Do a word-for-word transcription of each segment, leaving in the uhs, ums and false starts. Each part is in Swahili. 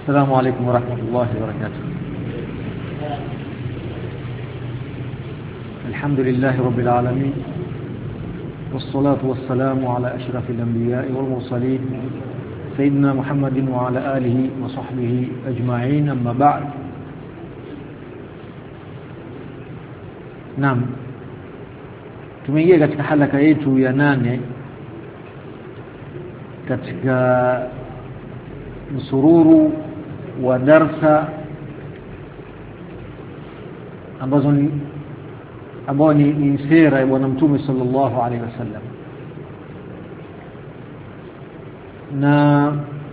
السلام عليكم ورحمة الله وبركاته. الحمد لله رب العالمين، والصلاة والسلام على أشرف الأنبياء والمرسلين سيدنا محمد وعلى آله وصحبه أجمعين، أما بعد. نعم، tumeingia katika halaka yetu ya nane katika msururu wa darsa ambazo ni ambao ni, ni sera ya bwana mtume sallallahu alaihi wasallam. Na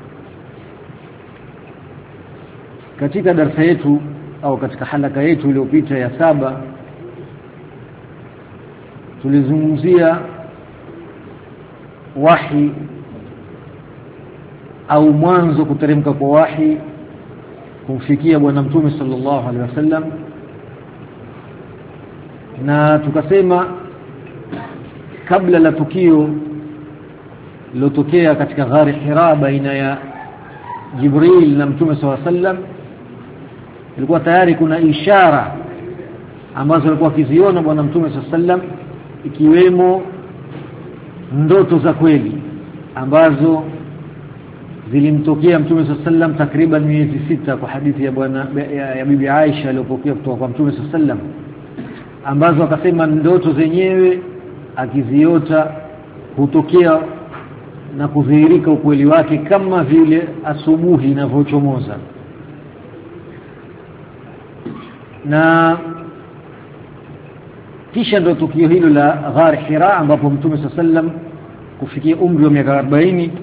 katika darsa yetu au katika halaka yetu iliyopita ya saba tulizungumzia wahi au mwanzo kuteremka kwa wahi kumfikia bwana mtume sallallahu alaihi wasallam, na tukasema kabla la tukio lilotokea katika ghari Hira baina ya Jibril na mtume sallallahu alaihi wasallam, ilikuwa tayari kuna ishara ambazo alikuwa akiziona bwana mtume sallallahu alaihi wasallam, ikiwemo ndoto za kweli ambazo zilimtokea mtume sallallahu alaihi wasallam takriban miezi sita, kwa hadithi ya bwana ya, ya bibi Aisha aliyopokea kutoka kwa mtume sallallahu alaihi wasallam, ambazo akasema ndoto zenyewe akiziota hutokea na kudhihirika ukweli wake kama vile asubuhi inavyochomoza. Na kisha ndo tukio hilo la ghar Hira ambapo mtume sallallahu alaihi wasallam kufikia umri wa miaka arobaini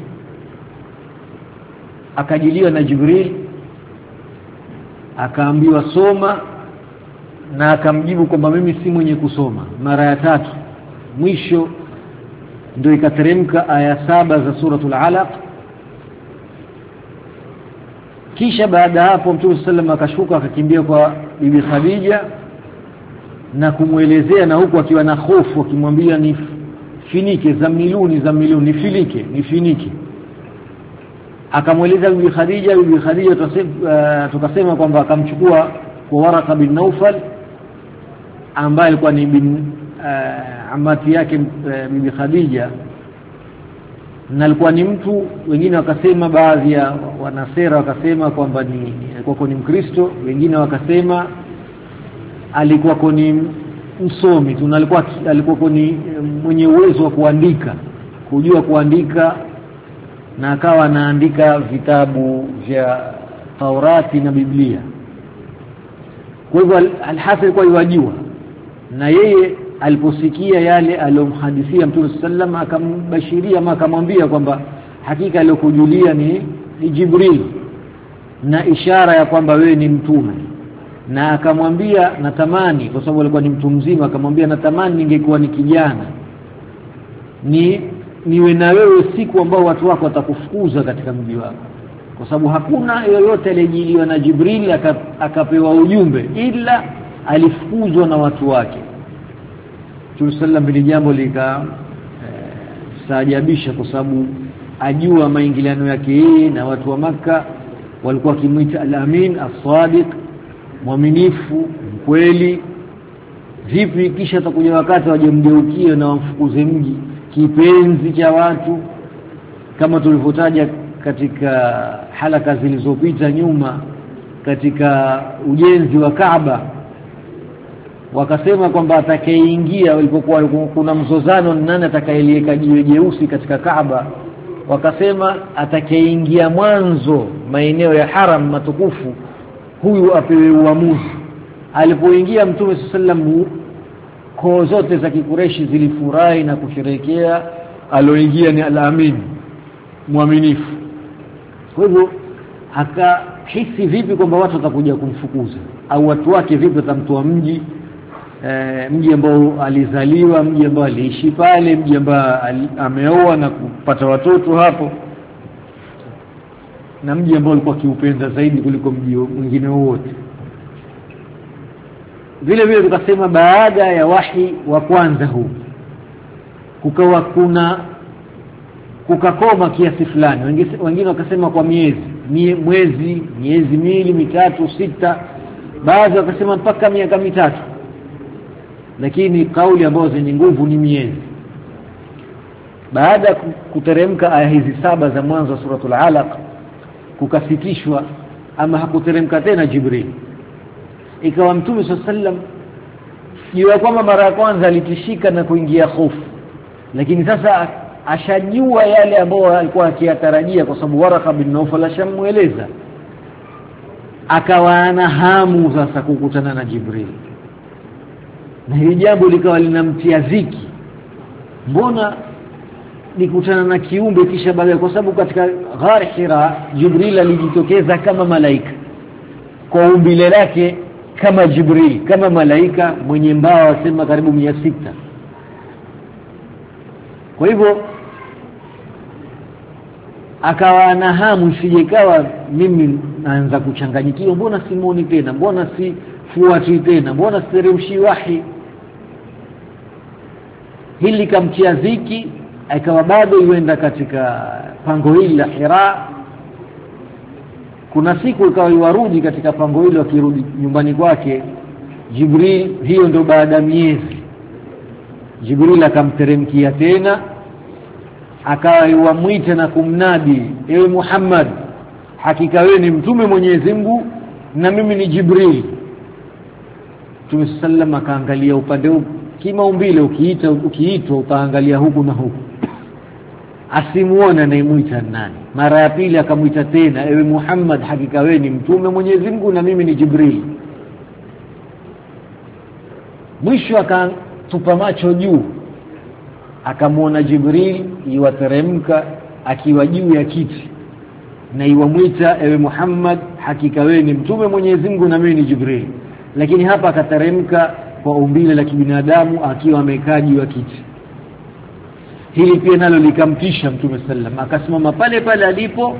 akajiliwa na Jibril, akaambiwa soma, na akamjibu kwamba mimi si mwenye kusoma. Mara ya tatu mwisho ndio ikateremka aya saba za suratul Alaq. Kisha baada hapo mtume sallallahu alaihi wasallam akashuka akakimbia kwa bibi Khadija na kumuelezea, na huku akiwa na hofu akimwambia ni finike zamiluni zamiluni nifilike nifinike. Akamueleza bibi Khadija. Bibi Khadija uh, tukasema kwamba akamchukua kwa Waraka bin Naufal ambaye alikuwa ni bin uh, amati yake uh, bibi Khadija, na alikuwa ni mtu, wengine wakasema, baadhi ya wanasera wakasema kwamba ni alikuwa ni Mkristo, wengine wakasema alikuwa ni msomi tu, alikuwa alikuwa ni mwenye uwezo wa kuandika, kujua kuandika, na akawa anaandika vitabu vya Taurati na Biblia. Kwa hivyo al-Hasan kwa yajua, na yeye aliposikia yale aliyomhadithia mtume sallam akambashiria, ama akamwambia kwamba hakika aliyokujulia ni, ni Jibril na ishara ya kwamba wewe ni mtume. Na akamwambia natamani, kwa sababu alikuwa ni mtu mzima, akamwambia natamani ningekuwa ni kijana, ni niwe na wewe siku ambao watu wako watakufukuza katika mji wako, kwa sababu hakuna yoyote aliyejiliwa na Jibril akapewa ujumbe ila alifukuzwa na watu wake. Mtume sallam bila jambo lika eh, saajabisha, kwa sababu ajua maingiliano yake yeye na watu wa Makka walikuwa kimuita al-Amin as-Sadiq, mwaminifu mkweli. Vipi kisha atakuja wakati wajemgeukie na wamfukuze mji, kipenzi cha watu, kama tulivyotaja katika halaka zilizopita nyuma katika ujenzi wa Kaaba. Wakasema kwamba atakayeingia, walipokuwa kuna mzozano nani atakayeliweka jiwe jeusi katika Kaaba, wakasema atakayeingia mwanzo maeneo ya haram matukufu huyu apewe uamuzi. Alipoingia mtume sallallahu alaihi wasallam, koo zote za Kikureshi zilifurahi na kusherehekea aloingia ni al-Amin, mwaminifu. Kwa hivyo akahisi vipi kwamba watu watakuja kumfukuza, au watu wake vipi watamtoa mji e, mji ambao alizaliwa, mji ambao aliishi pale, mji ambao ameoa na kupata watoto hapo, na mji ambao alikuwa kiupenda zaidi kuliko mji mwingine wote. Vile vile tukasema baada ya wahi wa kwanza huu kukawa kuna kukakoma kiasi fulani, wengine wakasema kwa miezi, mie, mwezi miezi miwili mitatu sita, baadhi wakasema mpaka miaka mitatu, lakini kauli ambazo zenye nguvu ni miezi. Baada kuteremka aya hizi saba za mwanzo wa suratul Alaq, kukasitishwa ama hakuteremka tena Jibril. Ikawa Mtume sallallahu alaihi wasallam jua kwamba mara ya kwanza alitishika na kuingia hofu, lakini sasa ashajua yale ambayo alikuwa akiyatarajia, kwa sababu Waraka bin Nawfal ashamueleza. Akawa ana hamu sasa kukutana na Jibril, na hili jambo likawa linamtia ziki, mbona nikutana na kiumbe kisha baadaye? Kwa sababu katika Ghar Hira Jibril alijitokeza kama malaika, kwa umbile lake kama Jibril, kama malaika mwenye mbawa wasema karibu mia sita. Kwa hivyo akawa na hamu, sijekawa mimi naanza kuchanganyikiwa, mbona simuoni tena, mbona si fuati tena, mbona siteremshi wahi. Hili kamtia ziki, akawa bado yuenda katika pango hili la Hira. Kuna siku ikawa yuarudi katika pango hilo, akirudi nyumbani kwake Jibril, hiyo ndio baada ya miezi, Jibril akamteremkia tena, akawa yuamwita na kumnadi, ewe Muhammad, hakika wewe ni mtume Mwenyezi Mungu na mimi ni Jibril. Mtume sallam akaangalia upande huu, kimaumbile ukiita ukiitwa utaangalia huku na huku, asimuone anayemuita nani. Mara ya pili akamuita tena, ewe Muhammad, hakika wewe ni mtume Mwenyezi Mungu na mimi ni Jibril. Mwisho akatupa macho juu, akamuona Jibril yuwateremka akiwa juu ya kiti, na yuamwita, ewe Muhammad, hakika wewe ni mtume Mwenyezi Mungu na mimi ni Jibril. Lakini hapa akateremka kwa umbile la kibinadamu akiwa amekaa juu ya kiti. Hili pia nalo likamtisha Mtume sallam, akasimama pale pale alipo,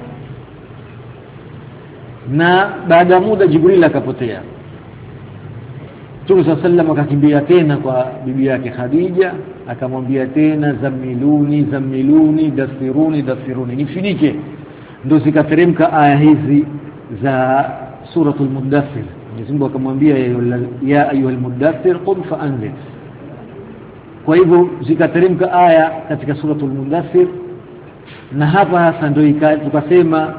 na baada ya muda Jibril akapotea. Mtume sallam akakimbia tena kwa bibi yake Khadija, akamwambia tena, zamiluni zamiluni dasiruni dasiruni, nifinike. Ndio zikateremka aya hizi za suratul Mudaththir. Mwenyezi Mungu akamwambia, ya ayuhal mudaththir qum faanzir. Kwa hivyo zikateremka aya katika suratul Mudaththir, na hapa hasa ndio tukasema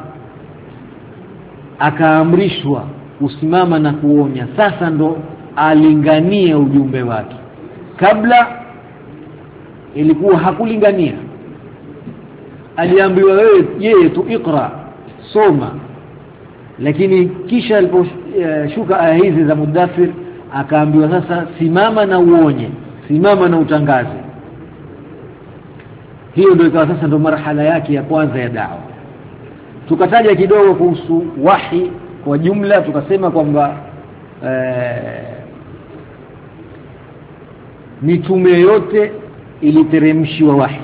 akaamrishwa kusimama na kuonya. Sasa ndo alingania ujumbe wake. Kabla ilikuwa hakulingania, aliambiwa wewe yeye tu ikra, soma. Lakini kisha aliposhuka aya hizi za Mudaththir, akaambiwa sasa simama na uonye, simama na utangaze. Hiyo ndio ikawa sasa ndio marhala yake ya kwanza ya da'wa. Tukataja kidogo kuhusu wahi kwa jumla, tukasema kwamba eh, mitume yote iliteremshiwa wahi,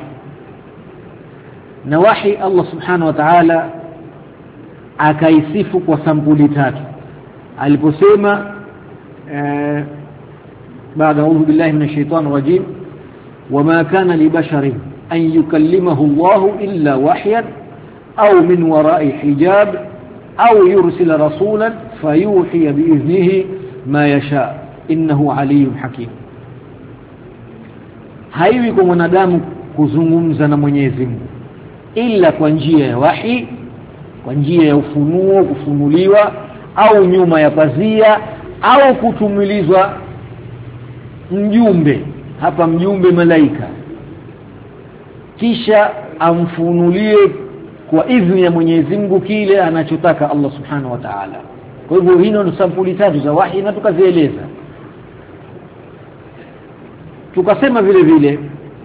na wahi Allah subhanahu wa ta'ala akaisifu kwa sampuli tatu aliposema eh, baada a'udhu billahi minash shaitani rajim, wama kana li basharin an yukallimahu Allahu illa wahyan au min wara'i hijab au yursila rasulan fayuhi biiznihi ma yasha innahu aliyyun hakim. Haiwi kwa mwanadamu kuzungumza na Mwenyezi Mungu ila kwa njia ya wahi, kwa njia ya ufunuo, kufunuliwa, au nyuma ya pazia, au kutumilizwa mjumbe, hapa mjumbe malaika, kisha amfunulie kwa idhini ya Mwenyezi Mungu kile anachotaka Allah subhanahu wa ta'ala. Kwa hivyo hino ni sampuli tatu za wahi na tukazieleza. Tukasema vile vile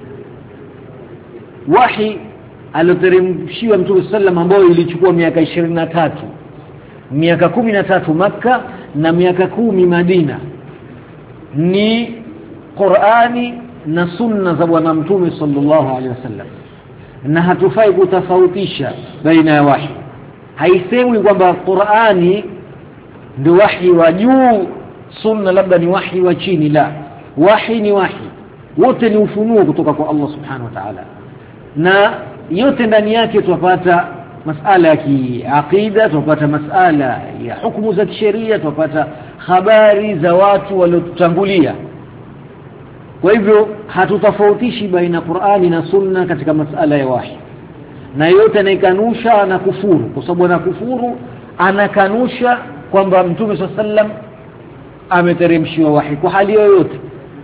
wahi aloteremshiwa Mtume sallam ambao ilichukua miaka ishirini na tatu, miaka kumi na tatu Makka na miaka kumi Madina, ni Qur'ani na sunna za bwana Mtume sallallahu alaihi wasallam. Na hatufai kutofautisha baina ya wahi. Haisemi kwamba Qur'ani ndio wahi wa juu, sunna labda ni wahi wa chini. La, wahi ni wahi, wote ni ufunuo kutoka kwa Allah subhanahu wa ta'ala, na yote ndani yake tupata masala ya kiakida, tupata masala ya hukumu za kisheria, tupata habari za watu waliotutangulia. Kwa hivyo hatutofautishi baina Qur'ani na Sunna katika masala ya wahi. Na yote anayekanusha na kufuru, kwa sababu ana kufuru anakanusha kwamba Mtume sallam ameteremshiwa wahi kwa hali yoyote.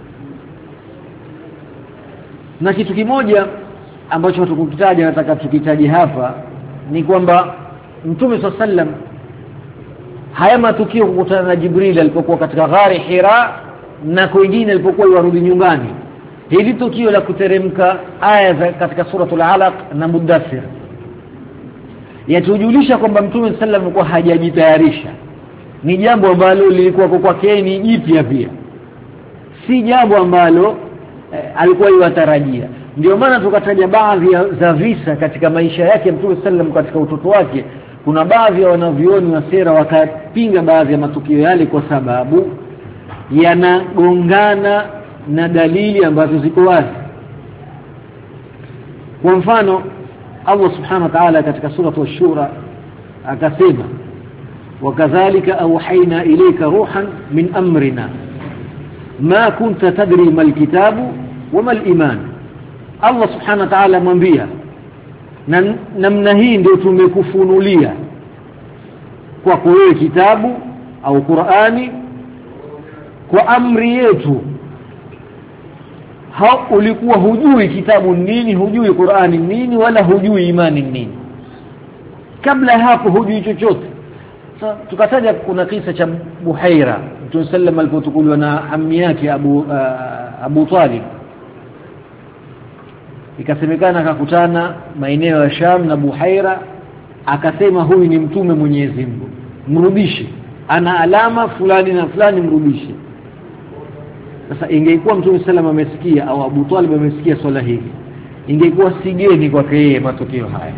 Na kitu kimoja ambacho hatukukitaja nataka tukitaje hapa ni kwamba Mtume sallam haya matukio kukutana na Jibril alipokuwa katika ghari Hira na kwingine alipokuwa yarudi nyumbani, hili tukio la kuteremka aya katika suratul Alaq na Mudaththir yatujulisha kwamba Mtume sallam alikuwa hajajitayarisha. Ni jambo ambalo lilikuwa kwake ni jipya pia, si jambo ambalo eh, alikuwa yuatarajia. Ndio maana tukataja baadhi za visa katika maisha yake Mtume sallam katika utoto wake. Kuna baadhi ya wanavyoni wa sera wakapinga baadhi ya matukio yale kwa sababu yanagongana na dalili ambazo ziko wazi. Kwa mfano Allah subhanahu wa ta'ala katika surah ash-Shura akasema wakadhalika awhayna ilayka ruhan min amrina ma kunta tadri mal kitabu wama al-iman. Allah subhanahu wa ta'ala mwambia na namna hii ndio tumekufunulia kwa wewe kitabu au Qur'ani kwa amri yetu. Ha, ulikuwa hujui kitabu nini, hujui Qur'ani nini, wala hujui imani nini. Kabla hapo hujui chochote. So, tukataja kuna kisa cha Buhaira. Mtume sallam alipotukuliwa na ammi yake Abu uh, Abu Talib, ikasemekana akakutana maeneo ya Sham na Buhaira, akasema huyu ni mtume Mwenyezi Mungu, mrudishe, ana alama fulani na fulani, mrudishe. Sasa ingekuwa Mtume sallam amesikia au Abu Talib amesikia swala hili, ingekuwa sigeni kwake yeye matokeo haya.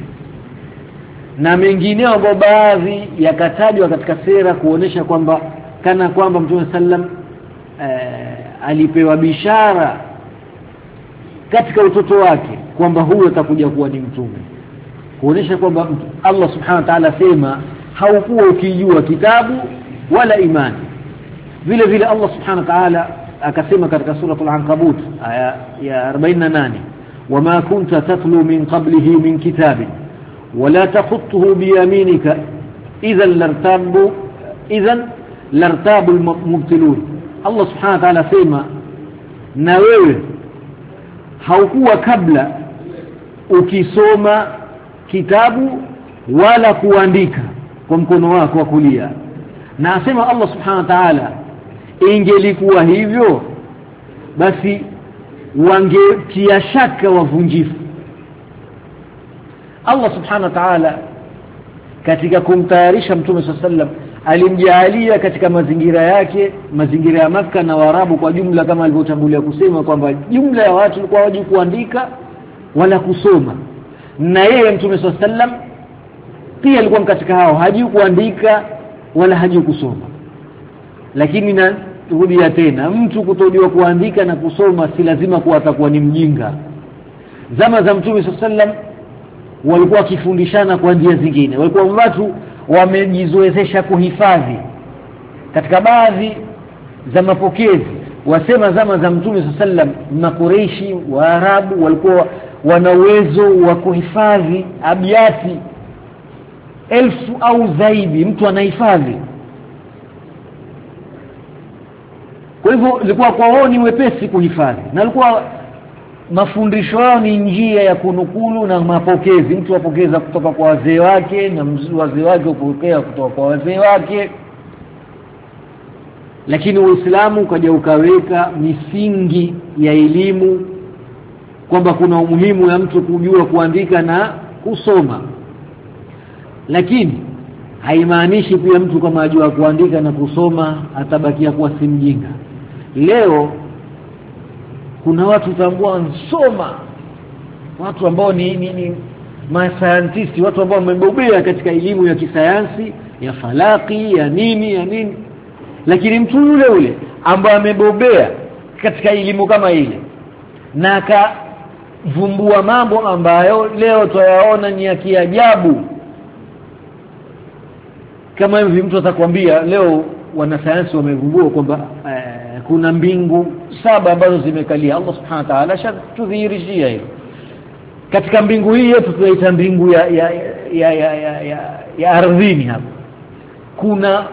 Na mengineo ambao baadhi yakatajwa katika sera kuonesha kwamba kana kwamba Mtume sallam eh, alipewa bishara katika utoto wake kwamba huyo atakuja kuwa ni mtume, kuonesha kwamba Allah subhanahu wa ta'ala sema haukuwa ukijua kitabu wala imani. Vile vile Allah subhanahu wa ta'ala akasema katika suratul Ankabut aya ya arobaini na nane wama kunta tatlu min qablihi min kitabin wala takhutuhu biyaminika idhan lartabu idhan lartabu almubtilun. Allah subhanahu wa ta'ala sema na wewe haukuwa kabla ukisoma kitabu wala kuandika kwa mkono wako wa kulia. Na asema Allah subhanahu wa ta'ala ingelikuwa hivyo basi wangetia shaka wavunjifu. Allah subhanahu wa ta'ala katika kumtayarisha Mtume sallam alimjaalia katika mazingira yake, mazingira ya Makka na Waarabu kwa jumla, kama alivyotangulia kusema kwamba jumla ya watu walikuwa hawajui kuandika wala kusoma, na yeye Mtume sallam pia alikuwa katika hao, hajui kuandika wala hajui kusoma. Lakini na rudia tena, mtu kutojua kuandika na kusoma si lazima kuwa atakuwa ni mjinga. Zama za Mtume sallam walikuwa wakifundishana kwa njia zingine. Walikuwa watu wamejizoezesha kuhifadhi. Katika baadhi za mapokezi wasema zama za Mtume sallam Makureishi wa Arabu walikuwa wana uwezo wa kuhifadhi abiati elfu au zaidi, mtu anahifadhi. Kwa hivyo ilikuwa kwa wao ni wepesi kuhifadhi, na ilikuwa mafundisho yao ni njia ya kunukulu na mapokezi. Mtu apokeza kutoka kwa wazee wake na wazee wake upokea kutoka kwa wazee wake. Lakini Uislamu ukaja ukaweka misingi ya elimu kwamba kuna umuhimu ya mtu kujua kuandika na kusoma. Lakini haimaanishi pia mtu kama ajua kuandika na kusoma atabakia kuwa si mjinga. Leo kuna watu tambua nsoma, watu ambao ni, ni, ni masayantisti, watu ambao wamebobea katika elimu ya kisayansi, ya falaki, ya nini ya nini. Lakini mtu yule yule ambaye amebobea katika elimu kama ile na kuvumbua mambo ambayo leo tuyaona ni ya kiajabu. Kama hivi mtu atakwambia leo wanasayansi wamevumbua kwamba eh, kuna mbingu saba ambazo zimekalia. Allah subhanahu wa ta'ala shatudhihirishia hilo. Katika mbingu hii yetu tunaita mbingu ya ya ya ya, ya, ya, ya ardhini hapa. Kuna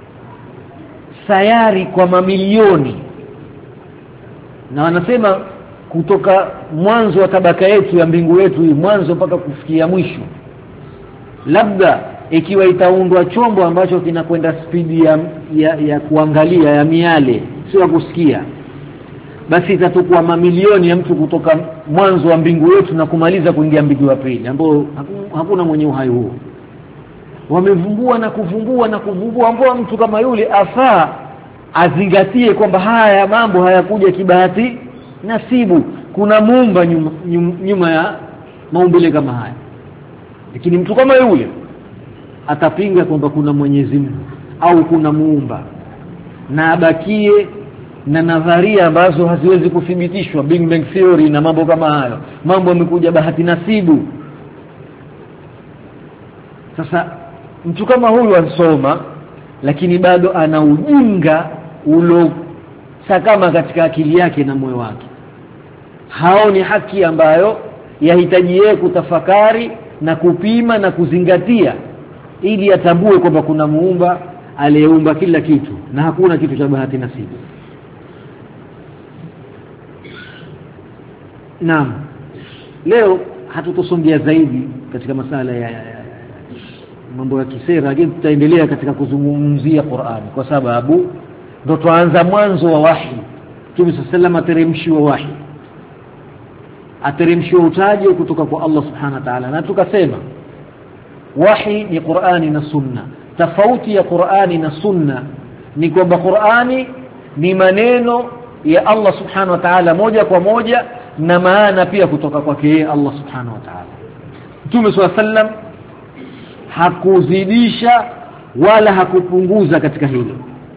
sayari kwa mamilioni. Na wanasema kutoka mwanzo wa tabaka yetu ya mbingu yetu hii mwanzo mpaka kufikia mwisho, labda ikiwa itaundwa chombo ambacho kinakwenda spidi ya, ya ya kuangalia ya miale sio kusikia, basi itatukua mamilioni ya mtu kutoka mwanzo wa mbingu yetu na kumaliza kuingia mbingu ya pili, ambao hakuna mwenye uhai huo. Wamevumbua na kuvumbua na kuvumbua, ambao mtu kama yule afaa azingatie kwamba haya mambo hayakuja kibahati nasibu. Kuna muumba nyuma, nyuma ya maumbile kama haya. Lakini mtu kama yule atapinga kwamba kuna Mwenyezi Mungu au kuna muumba, na abakie na nadharia ambazo haziwezi kuthibitishwa, Big Bang theory na mambo kama hayo. Mambo yamekuja bahati nasibu. Sasa mtu kama huyu ansoma, lakini bado ana ujinga ulo sakama katika akili yake na moyo wake. Hao ni haki ambayo yahitaji yeye kutafakari na kupima na kuzingatia, ili atambue kwamba kuna muumba aliyeumba kila kitu na hakuna kitu cha bahati nasibu. Naam, leo hatutosongea zaidi katika masala ya, ya, ya mambo ya kisera, lakini tutaendelea katika kuzungumzia Qur'an, kwa sababu ndo tuanza mwanzo wa wahi. Mtume sallallahu ateremshiwa wahi, ateremshiwa utaje kutoka kwa Allah subhanahu wa ta'ala. Na tukasema wahi ni Qur'ani na Sunna. Tofauti ya Qur'ani na Sunna ni kwamba Qur'ani ni maneno ya Allah subhanahu wa ta'ala moja kwa moja, na maana pia kutoka kwake Allah subhanahu wa ta'ala. Mtume sallallahu alayhi wasallam hakuzidisha wala hakupunguza katika hilo.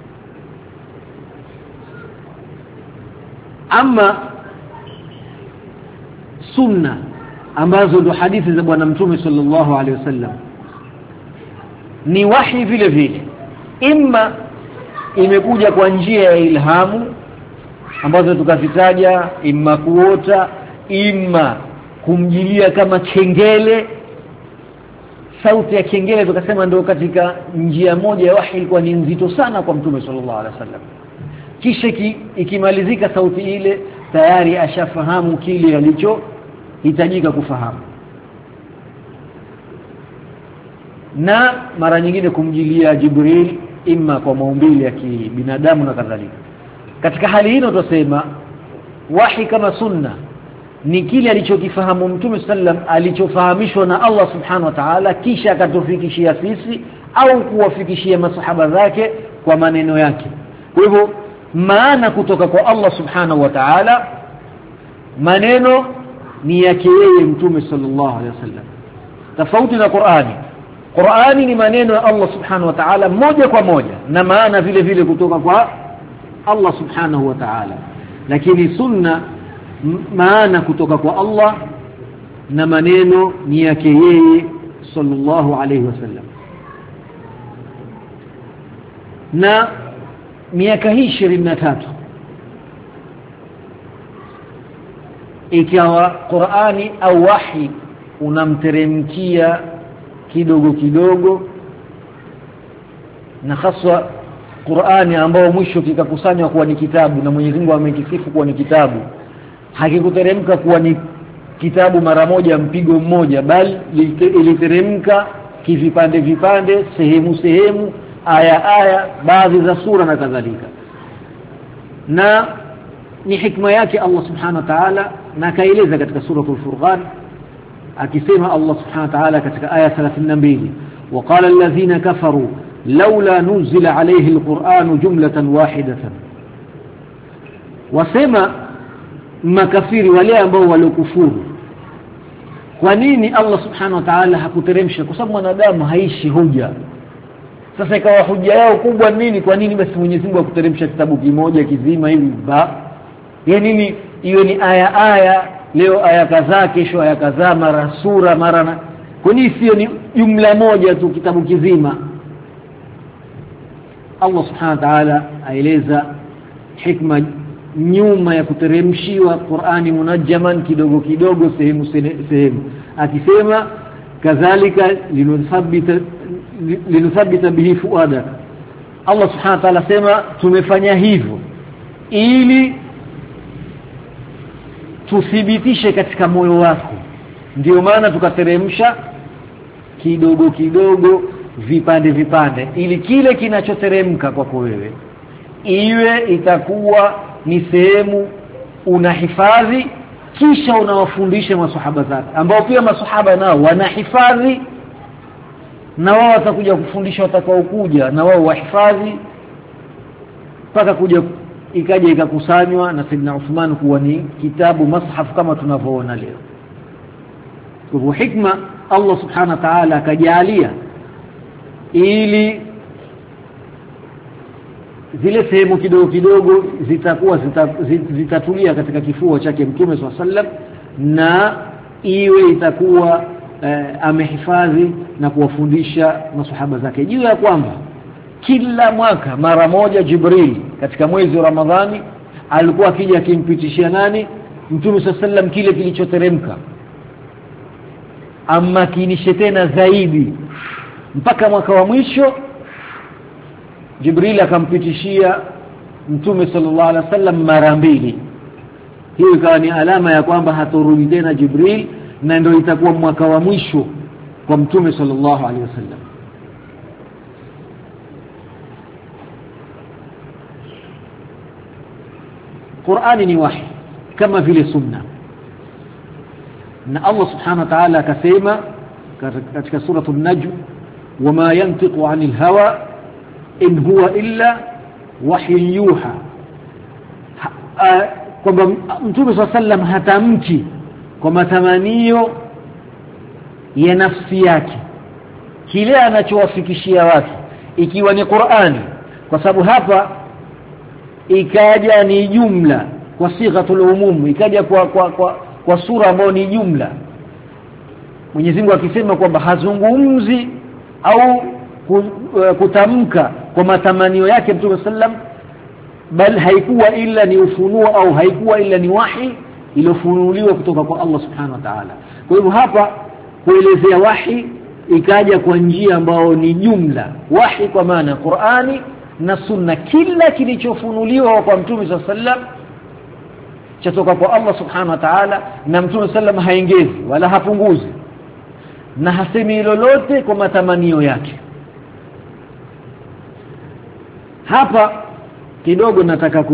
Ama Sunna ambazo ndo hadithi za bwana Mtume sallallahu alaihi wasallam ni wahi vile vile, imma imekuja kwa njia ya ilhamu ambazo tukazitaja, imma kuota, imma kumjilia kama kengele. Sauti ya kengele tukasema ndio katika njia moja ya wahi ilikuwa ni nzito sana kwa Mtume sallallahu alaihi wasallam. Kisha ikimalizika sauti ile tayari ashafahamu kile alichohitajika kufahamu. Na mara nyingine kumjilia Jibril, imma kwa maumbile ya kibinadamu na kadhalika. Katika hali hii tutasema wahi kama Sunna ni kile alichokifahamu Mtume sallam, alichofahamishwa na Allah subhanahu wa ta'ala, kisha akatufikishia sisi au kuwafikishia masahaba zake kwa maneno yake. Kwa hivyo maana kutoka kwa Allah subhanahu wa ta'ala, maneno ni yake yeye Mtume sallallahu alaihi wasallam. Tofauti na Qur'ani. Qur'ani ni maneno ya Allah subhanahu wa ta'ala moja kwa moja, na maana vile vile kutoka kwa Allah subhanahu wa ta'ala. Lakini Sunna maana kutoka kwa Allah na maneno ni yake yeye sallallahu alaihi wasallam. Na miaka hii ishirini na tatu ikawa Qur'ani au wahi unamteremkia kidogo kidogo, na hasa Qur'ani ambao mwisho kikakusanywa kuwa ni kitabu, na Mwenyezi Mungu amekisifu kuwa ni kitabu. Hakikuteremka kuwa ni kitabu mara moja mpigo mmoja, bali iliteremka kivipande vipande, sehemu sehemu, aya aya, baadhi za sura na kadhalika. Na ni hikma yake Allah subhanahu wa ta'ala, na kaeleza katika suratul Furqan akisema Allah subhanahu wa ta'ala katika aya thelathini na mbili, وقال الذين كفروا لولا نزل عليه القرآن جملة واحدة. wasema makafiri wale ambao walikufuru, kwa nini Allah subhanahu wa ta'ala hakuteremsha? Kwa sababu mwanadamu haishi hoja. Sasa ikawa hoja yao kubwa nini? Kwa nini basi Mwenyezi Mungu akuteremsha kitabu kimoja kizima hivi ba? Ya nini iwe ni aya aya leo aya kadhaa, kesho aya kadhaa, mara sura mara na kwani sio ni jumla moja tu kitabu kizima. Allah subhanahu wa ta'ala aeleza hikma nyuma ya kuteremshiwa Qur'ani munajjaman kidogo kidogo, sehemu sehemu, akisema kadhalika linuthabbita linuthabbita bihi fuada. Allah subhanahu wa ta'ala sema tumefanya hivyo ili tuthibitishe katika moyo wako, ndio maana tukateremsha kidogo kidogo, vipande vipande, ili kile kinachoteremka kwako wewe iwe itakuwa ni sehemu unahifadhi, kisha unawafundisha maswahaba zake, ambao pia maswahaba nao wanahifadhi, na wao watakuja kufundisha watakao kuja na wao wahifadhi, mpaka kuja ikaja ikakusanywa na Saidina Uthman kuwa ni kitabu mashaf kama tunavyoona leo. Kwa hikma Allah subhanahu wa ta'ala akajalia ili zile sehemu kidogo kidogo zitakuwa zitatulia katika kifua chake Mtume swalla sallam, na iwe itakuwa eh, amehifadhi na kuwafundisha maswahaba zake. Juu ya kwamba kila mwaka mara moja Jibril katika mwezi wa Ramadhani alikuwa akija akimpitishia nani? Mtume swalla sallam kile kilichoteremka, ama kinishe tena zaidi mpaka mwaka wa mwisho Jibril akampitishia Mtume sallallahu alaihi wasallam mara mbili. Hiyo ikawa ni alama ya kwamba hatorudi tena Jibril, na ndio itakuwa mwaka wa mwisho kwa Mtume sallallahu alaihi wasallam. Qur'ani ni wahi kama vile sunna, na Allah subhanahu wa ta'ala akasema katika sura an-Najm, wama yantiqu 'anil hawa in huwa illa wahyun yuha, kwamba Mtume swalla sallam hatamki kwa matamanio ya nafsi yake kile anachowafikishia watu, ikiwa ni Qur'ani, kwa sababu hapa ikaja ni jumla kwa sighatul umum, ikaja kwa kwa kwa, kwa sura ambayo ni jumla. Mwenyezi Mungu akisema kwamba hazungumzi au kutamka kwa matamanio yake Mtume sallam, bal haikuwa ila ni ufunuo au haikuwa ila ni wahi iliyofunuliwa kutoka kwa Allah subhanahu wa ta'ala. Kwa hivyo hapa kuelezea wahi ikaja kwa njia ambayo ni jumla, wahi kwa maana Qur'ani na sunna, kila kilichofunuliwa kwa Mtume sallam chatoka kwa Allah subhanahu wa ta'ala, na Mtume sallam haongezi wala hapunguzi na hasemi lolote kwa matamanio yake. Hapa kidogo nataka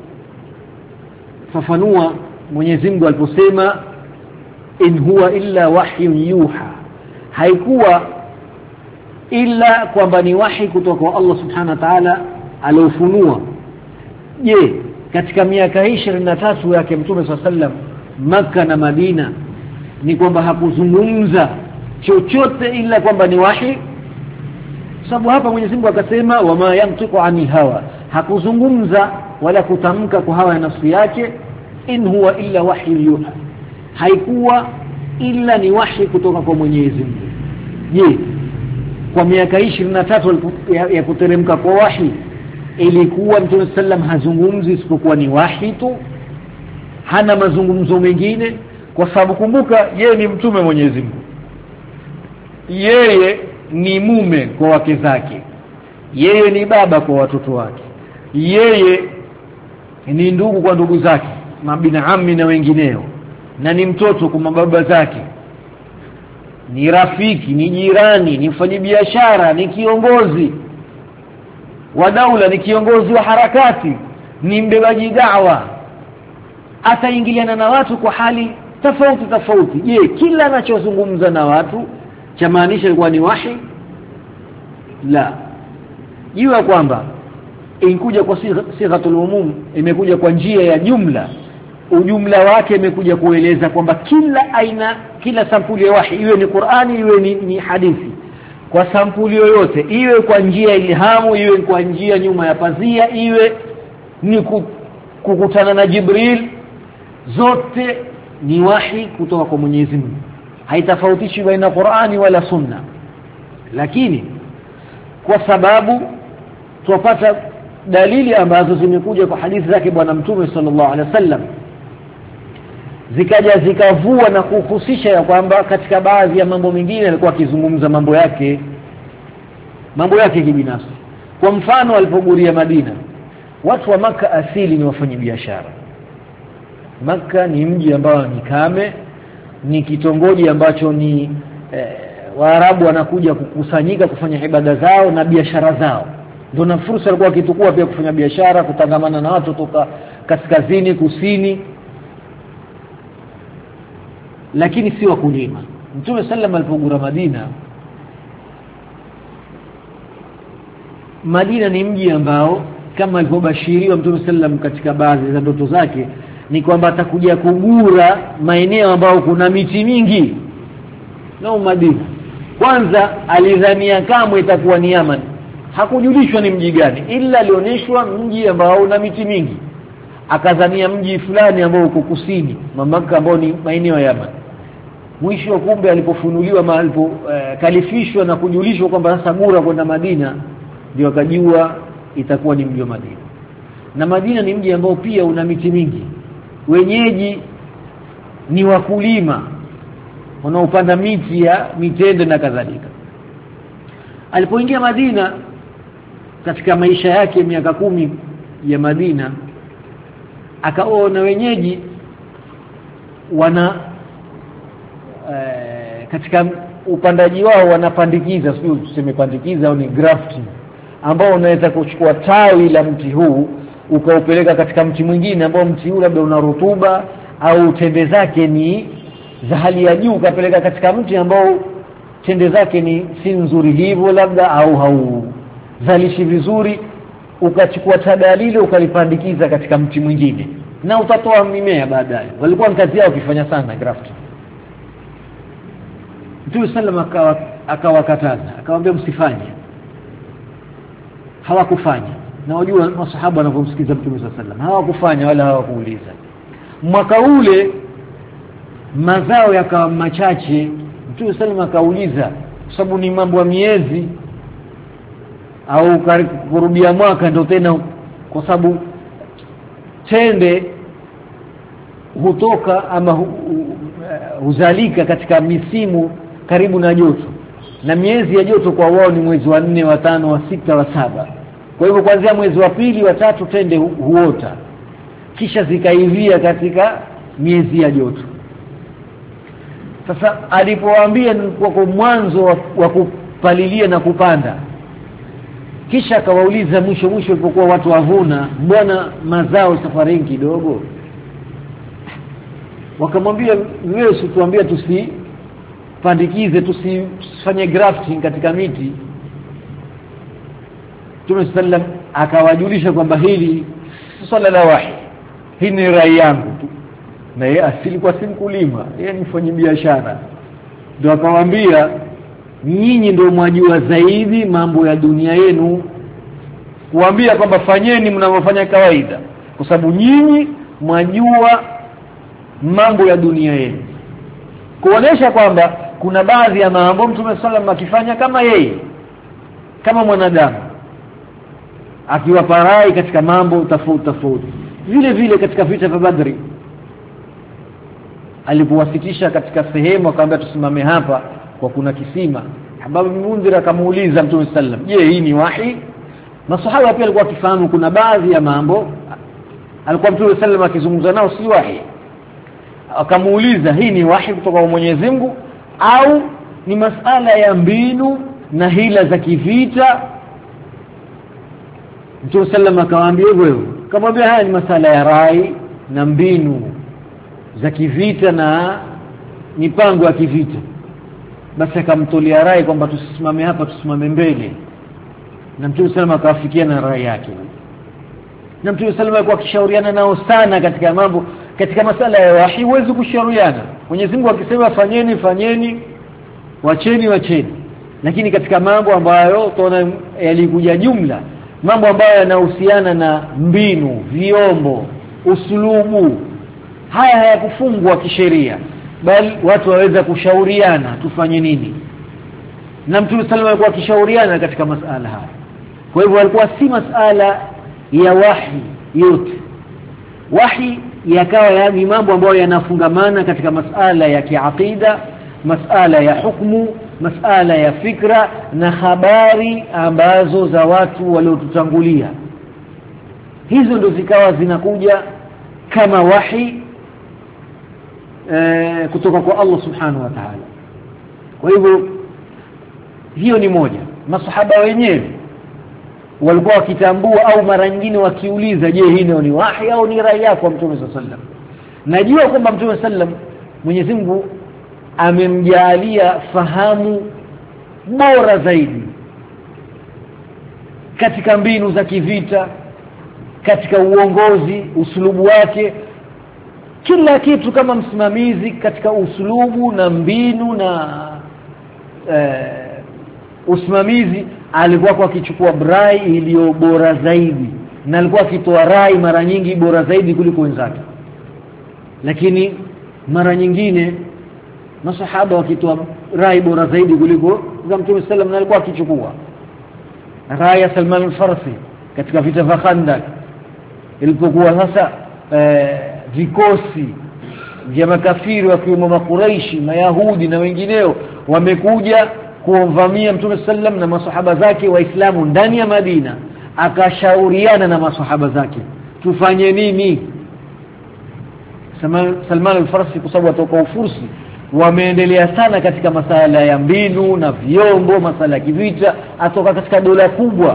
kufafanua Mwenyezi Mungu aliposema in huwa illa wahyun yuha, haikuwa ila kwamba ni wahi kutoka kwa Allah subhanahu wa ta'ala aliofunua. Je, katika miaka ishirini na tatu yake Mtume swalla sallam Makka na Madina ni kwamba hakuzungumza chochote ila kwamba ni wahi? Sababu hapa Mwenyezi Mungu akasema wama yantiqu ani hawa, hakuzungumza wala kutamka kwa hawa ya nafsi yake, in huwa illa wahyu yuha, haikuwa illa ni wahi kutoka kwa Mwenyezi Mungu. Je, kwa miaka ishirini na tatu ya, ya kuteremka kwa wahi ilikuwa Mtume sallam hazungumzi isipokuwa ni wahi tu, hana mazungumzo mengine? Kwa sababu kumbuka yeye ni mtume Mwenyezi Mungu, yeye ni mume kwa wake zake, yeye ni baba kwa watoto wake, yeye ni ndugu kwa ndugu zake, mabina ammi na wengineo, na ni mtoto kwa mababa zake, ni rafiki, ni jirani, ni mfanyabiashara, ni kiongozi wa daula, ni kiongozi wa harakati, ni mbebaji da'wa, ataingiliana na watu kwa hali tofauti tofauti. Je, kila anachozungumza na watu chamaanisha ilikuwa ni wahi? La. Jua kwamba inkuja kwa sighatul umum, imekuja kwa njia ya jumla, ujumla wake imekuja kueleza kwamba kila aina, kila sampuli ya wahi, iwe ni Qur'ani iwe ni, ni hadithi, kwa sampuli yoyote, iwe kwa njia ya ilhamu, iwe kwa njia nyuma ya pazia, iwe ni kukutana na Jibril, zote ni wahi kutoka kwa Mwenyezi Mungu, haitofautishi baina Qur'ani wala Sunna. Lakini kwa sababu tupata dalili ambazo zimekuja kwa hadithi zake bwana Mtume sallallahu alaihi wasallam, zikaja zikavua na kuhusisha ya kwamba katika baadhi ya mambo mengine alikuwa akizungumza mambo yake mambo yake kibinafsi. Kwa mfano alipoguria Madina, watu wa Maka asili ni wafanyabiashara. Maka ni mji ambao ni kame, ni kitongoji ambacho ni eh, Waarabu wanakuja kukusanyika kufanya ibada zao na biashara zao. Ndio na fursa alikuwa akitukua pia kufanya biashara, kutangamana na watu kutoka kaskazini, kusini, lakini si wakulima. Mtume sallam alipogura Madina, Madina ni mji ambao kama alivyobashiriwa Mtume sallam katika baadhi za ndoto zake, ni kwamba atakuja kugura maeneo ambao kuna miti mingi. Na Madina kwanza alidhania kamwe itakuwa ni Yaman, hakujulishwa ni mji gani, ila alioneshwa mji ambao una miti mingi. Akadhania mji fulani ambao uko kusini Mamaka ambao ni maeneo ya Yaman. Mwisho kumbe alipofunuliwa mahalipo eh, kalifishwa na kujulishwa kwamba sasa gura kwenda Madina, ndio akajua itakuwa ni mji wa Madina. Na Madina ni mji ambao pia una miti mingi, wenyeji ni wakulima wanaopanda miti ya mitende na kadhalika. Alipoingia Madina katika maisha yake miaka kumi ya Madina, akaona wenyeji wana e, katika upandaji wao wanapandikiza, sio tuseme pandikiza au ni grafting, ambao unaweza kuchukua tawi la mti huu ukaupeleka katika mti mwingine ambao mti huu labda una rutuba au tende zake ni za hali ya juu, ukapeleka katika mti ambao tende zake ni si nzuri hivyo labda au hauzalishi vizuri, ukachukua tada lile ukalipandikiza katika mti mwingine na utatoa mimea baadaye. Walikuwa kazi yao kufanya sana grafting. Mtume sallam akawa akawakataza, akamwambia msifanye. Hawakufanya. Na wajua masahaba wanavyomsikiza Mtume sallam, hawakufanya wala hawakuuliza. Mwaka ule mazao yakawa machache. Mtume sallam akauliza, kwa sababu ni mambo ya miezi au kurubia mwaka ndio tena, kwa sababu tende hutoka ama hu, hu, huzalika katika misimu karibu na joto, na miezi ya joto kwa wao ni mwezi wa nne, wa tano, wa sita, wa saba. Kwa hivyo kuanzia mwezi wa pili, wa tatu tende hu, huota, kisha zikaivia katika miezi ya joto. Sasa alipowaambia kwa mwanzo wa, wa kupalilia na kupanda, kisha akawauliza mwisho mwisho ilipokuwa watu wavuna, mbona mazao safari kidogo? Wakamwambia, wewe usituambia tusipandikize, tusifanye grafting katika miti. Mtume sallam akawajulisha kwamba hili swala la wahi, hii ni rai yangu tu, na yeye asili kwa si mkulima, yeye ni mfanyabiashara. Ndio akawaambia, nyinyi ndio mwajua zaidi mambo ya dunia yenu, kuambia kwamba fanyeni mnavyofanya kawaida, kwa sababu nyinyi mwajua mambo ya dunia yenu. Kuonesha kwamba kuna baadhi ya mambo Mtume sallam akifanya kama yeye, kama mwanadamu, akiwapa rai katika mambo tofauti tofauti. Vile vile katika vita vya Badri alipowasitisha katika sehemu akamwambia tusimame hapa kwa kuna kisima, Habab bin Mundhir akamuuliza Mtume sallam, je, hii ni wahi? Masahaba pia walikuwa wakifahamu kuna baadhi ya mambo alikuwa Mtume sallam akizungumza nao si wahi. Akamuuliza, hii ni wahi kutoka kwa Mwenyezi Mungu au ni masala ya mbinu na hila za kivita? Mtume sallam akamwambia hivyo, akamwambia haya ni masala ya rai na mbinu za kivita na mipango ya kivita. Basi akamtolea rai kwamba tusisimame hapa, tusimame mbele, na Mtume sallam akafikia na rai yake. Na Mtume sallam alikuwa akishauriana nao sana katika mambo, katika masala ya wahi huwezi kushauriana. Mwenyezi Mungu akisema fanyeni fanyeni, wacheni wacheni. Lakini katika mambo ambayo tunaona yalikuja jumla, mambo ambayo yanahusiana na mbinu, viombo, usulubu, haya hayakufungwa kisheria, bali watu waweza kushauriana tufanye nini, na Mtume sallallahu alikuwa akishauriana katika masala haya. Kwa hivyo alikuwa si masala ya wahi yote, wahi yakawa yani mambo ambayo yanafungamana katika masala ya kiakida, masala ya hukumu, masala ya fikra na habari ambazo za watu waliotutangulia. Hizo ndo zikawa zinakuja kama wahi e, kutoka kwa Allah subhanahu wa ta'ala. Kwa hivyo hiyo ni moja. Masahaba wenyewe walikuwa wakitambua au mara nyingine wakiuliza, je, hii ni wahi au ni rai yako Mtume sallallahu alaihi wasallam? Najua kwamba Mtume sallam Mwenyezi Mungu amemjalia fahamu bora zaidi katika mbinu za kivita, katika uongozi, usulubu wake, kila kitu kama msimamizi katika usulubu na mbinu na e, usimamizi. Alikuwa kwa kichukua rai iliyo bora zaidi, na alikuwa akitoa rai mara nyingi bora zaidi kuliko wenzake. Lakini mara nyingine masahaba wakitoa rai bora zaidi kuliko za Mtume sallam, na alikuwa akichukua rai ya Salman al-Farsi katika vita vya Khandaq. Ilipokuwa sasa eh, vikosi vya makafiri wakiwemo Makuraishi, Mayahudi na wengineo wamekuja kumvamia Mtume sallam na masahaba zake Waislamu ndani ya Madina, akashauriana na masahaba zake tufanye nini. Salman al-Farsi kwa sababu atoka Ufursi wameendelea sana katika masala ya mbinu na vyombo, masala ya kivita, atoka katika dola kubwa,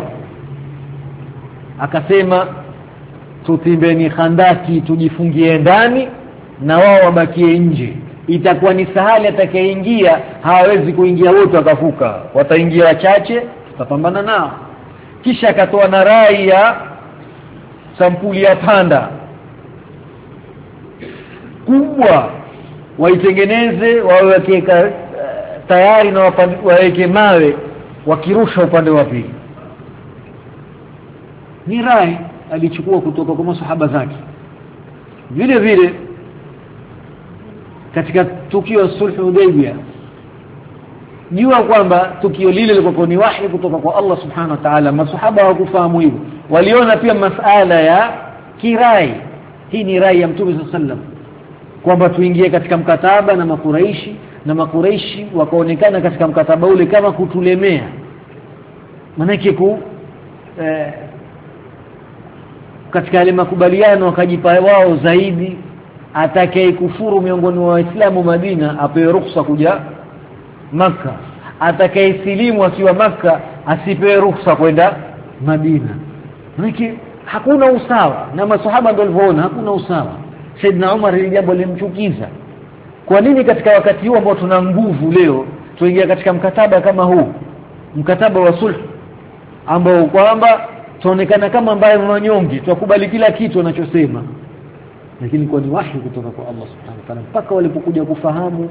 akasema tutimbeni Khandaki, tujifungie ndani na wao wabakie nje. Itakuwa ni sahali, atakayeingia hawezi kuingia wote wakafuka, wataingia wachache, tutapambana nao. Kisha akatoa na rai ya sampuli ya panda kubwa, waitengeneze waweke tayari na waweke mawe wakirusha upande wa pili. Ni rai alichukua kutoka kwa masahaba zake. Vile vile katika tukio la Sulh Hudaybiyah, jua kwamba tukio lile lilikuwa ni wahi kutoka kwa Allah subhanahu wa ta'ala. Masahaba hawakufahamu hivyo, waliona pia masala ya kirai, hii ni rai ya Mtume sallallahu alaihi wasallam, kwamba tuingie katika mkataba na Makuraishi, na Makuraishi wakaonekana katika mkataba ule kama kutulemea. Manake ku eh, katika ile makubaliano wakajipa wao zaidi, atakaye kufuru miongoni mwa Waislamu Madina apewe ruhusa kuja Makka, atakaye silimu akiwa Makka asipewe ruhusa kwenda Madina. Manake hakuna usawa, na maswahaba ndio walivyoona hakuna usawa. Saidna Umar ile jambo limchukiza. Kwa nini katika wakati huu ambao tuna nguvu leo tuingia katika mkataba kama huu, mkataba wa sulh ambao kwamba tuonekana kama ambaye wanyonge, tukubali kila kitu anachosema, lakini kwa ni wahi kutoka kwa Allah subhanahu wa ta'ala, mpaka walipokuja kufahamu.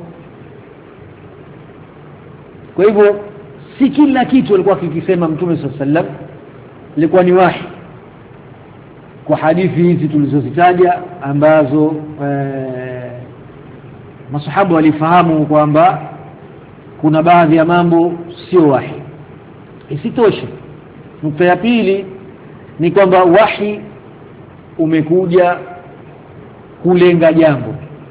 Kwa hivyo si kila kitu alikuwa akikisema Mtume sallallahu alaihi wasallam ilikuwa ni wahi. Kwa hadithi hizi tulizozitaja ambazo ee, masahaba walifahamu kwamba kuna baadhi ya mambo sio wahi. Isitoshe, nukta ya pili ni kwamba wahi umekuja kulenga jambo,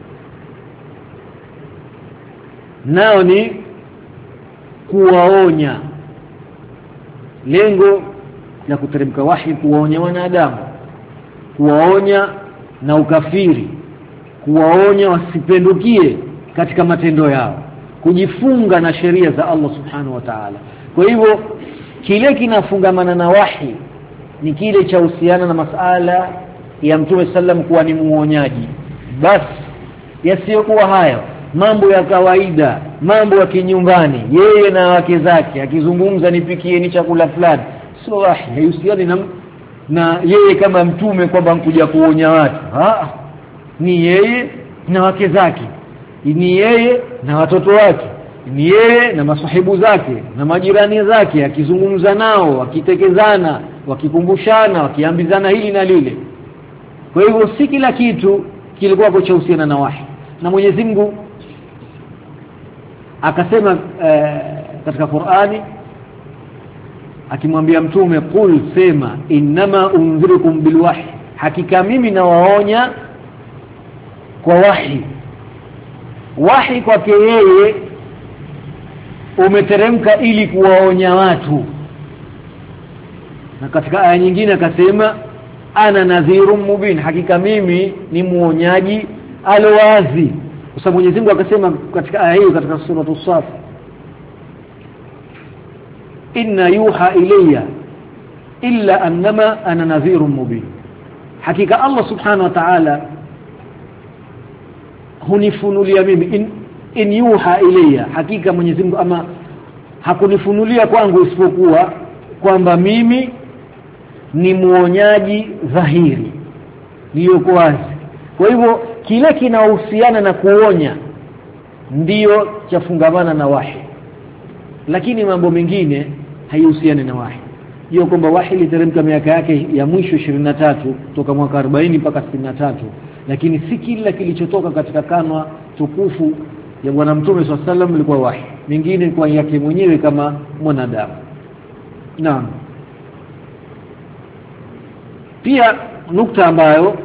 nao ni kuwaonya. Lengo la kuteremka wahi kuwaonya wanadamu, kuwaonya na ukafiri, kuwaonya wasipendukie katika matendo yao, kujifunga na sheria za Allah subhanahu wa ta'ala. Kwa hivyo kile kinafungamana na wahi ni kile cha uhusiana na masala ya Mtume sallam kuwa ni muonyaji. Basi yasiyokuwa hayo, mambo ya kawaida, mambo ya kinyumbani, yeye na wake zake akizungumza nipikieni chakula fulani, sio wahi, haihusiani na na yeye kama mtume kwamba mkuja kuonya watu. Ah, ni yeye na wake zake, ni yeye na watoto wake, ni yeye na masahibu zake na majirani zake, akizungumza nao, wakitekezana, wakikumbushana, wakiambizana hili na lile. Kwa hivyo si kila kitu kilikuwa kwa chahusiana na wahi. Na Mwenyezi Mungu akasema e, katika Qur'ani akimwambia mtume, qul sema inma unzirukum bilwahi, hakika mimi nawaonya kwa wahi. Wahi kwake yeye umeteremka ili kuwaonya watu. Na katika aya nyingine akasema ana nadhirun mubin, hakika mimi ni muonyaji alwazi. Kwa sababu Mwenyezi Mungu akasema katika aya hiyo katika sura As-Saff, inna yuha ilayya illa annama ana nadhirun mubin, hakika Allah subhanahu wa ta'ala hunifunulia mimi, in, in yuha ilayya, hakika Mwenyezi Mungu ama hakunifunulia kwangu isipokuwa kwamba mimi ni muonyaji dhahiri niliyoko wazi. Kwa hivyo kile kinahusiana na kuonya ndiyo chafungamana na wahi, lakini mambo mengine haihusiani na wahi. Hiyo kwamba wahi iliteremka miaka yake ya mwisho ishirini na tatu toka mwaka arobaini mpaka sitini na tatu, lakini si kila kilichotoka katika kanwa tukufu ya Bwana Mtume swalla sallam alaihi ilikuwa wahi, mingine kwa yake mwenyewe kama mwanadamu. Naam. Pia nukta ambayo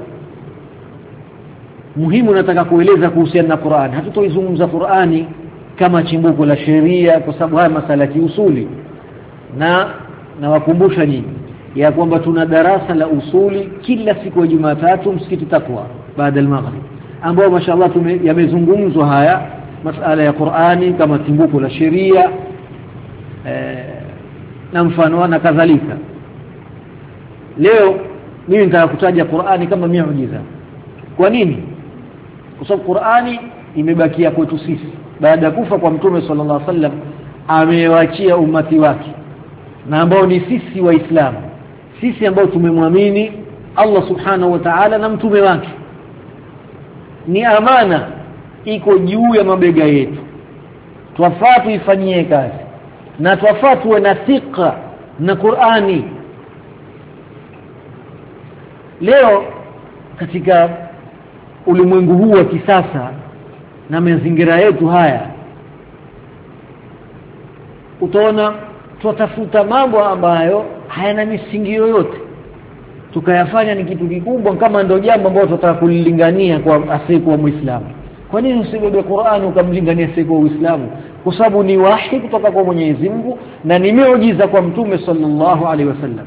muhimu nataka kueleza kuhusiana na Qur'an, hatutoizungumza Qur'ani kama chimbuko la sheria kwa sababu haya masala ya usuli, na nawakumbusha nyinyi ya kwamba tuna darasa la usuli kila siku ya Jumatatu msikiti Taqwa baada al-maghrib, ambao mashallah yamezungumzwa haya masala ya Qur'ani kama chimbuko la sheria eh, na mfano na kadhalika. Leo mimi nataka kutaja Qur'ani kama miujiza. Kwa nini? Kwa sababu Qur'ani imebakia kwetu sisi baada ya kufa kwa Mtume sallallahu alaihi wasallam, amewaachia umati wake, na ambao ni sisi Waislamu, sisi ambao tumemwamini Allah subhanahu wa ta'ala na mtume wake. Ni amana iko juu ya mabega yetu, twafaa tuifanyie kazi na twafaa tuwe na thika na Qur'ani. Leo katika ulimwengu huu wa kisasa na mazingira yetu haya, utaona tutatafuta mambo ambayo hayana misingi yoyote tukayafanya ni kitu kikubwa kama ndio jambo ambalo tutataka kulilingania kwa asiyekuwa Muislamu. Kwa nini usibebe Qur'an ukamlingania asiyekuwa Muislamu? Kwa sababu ni wahi kutoka kwa Mwenyezi Mungu na ni miujiza kwa Mtume sallallahu alaihi wasallam.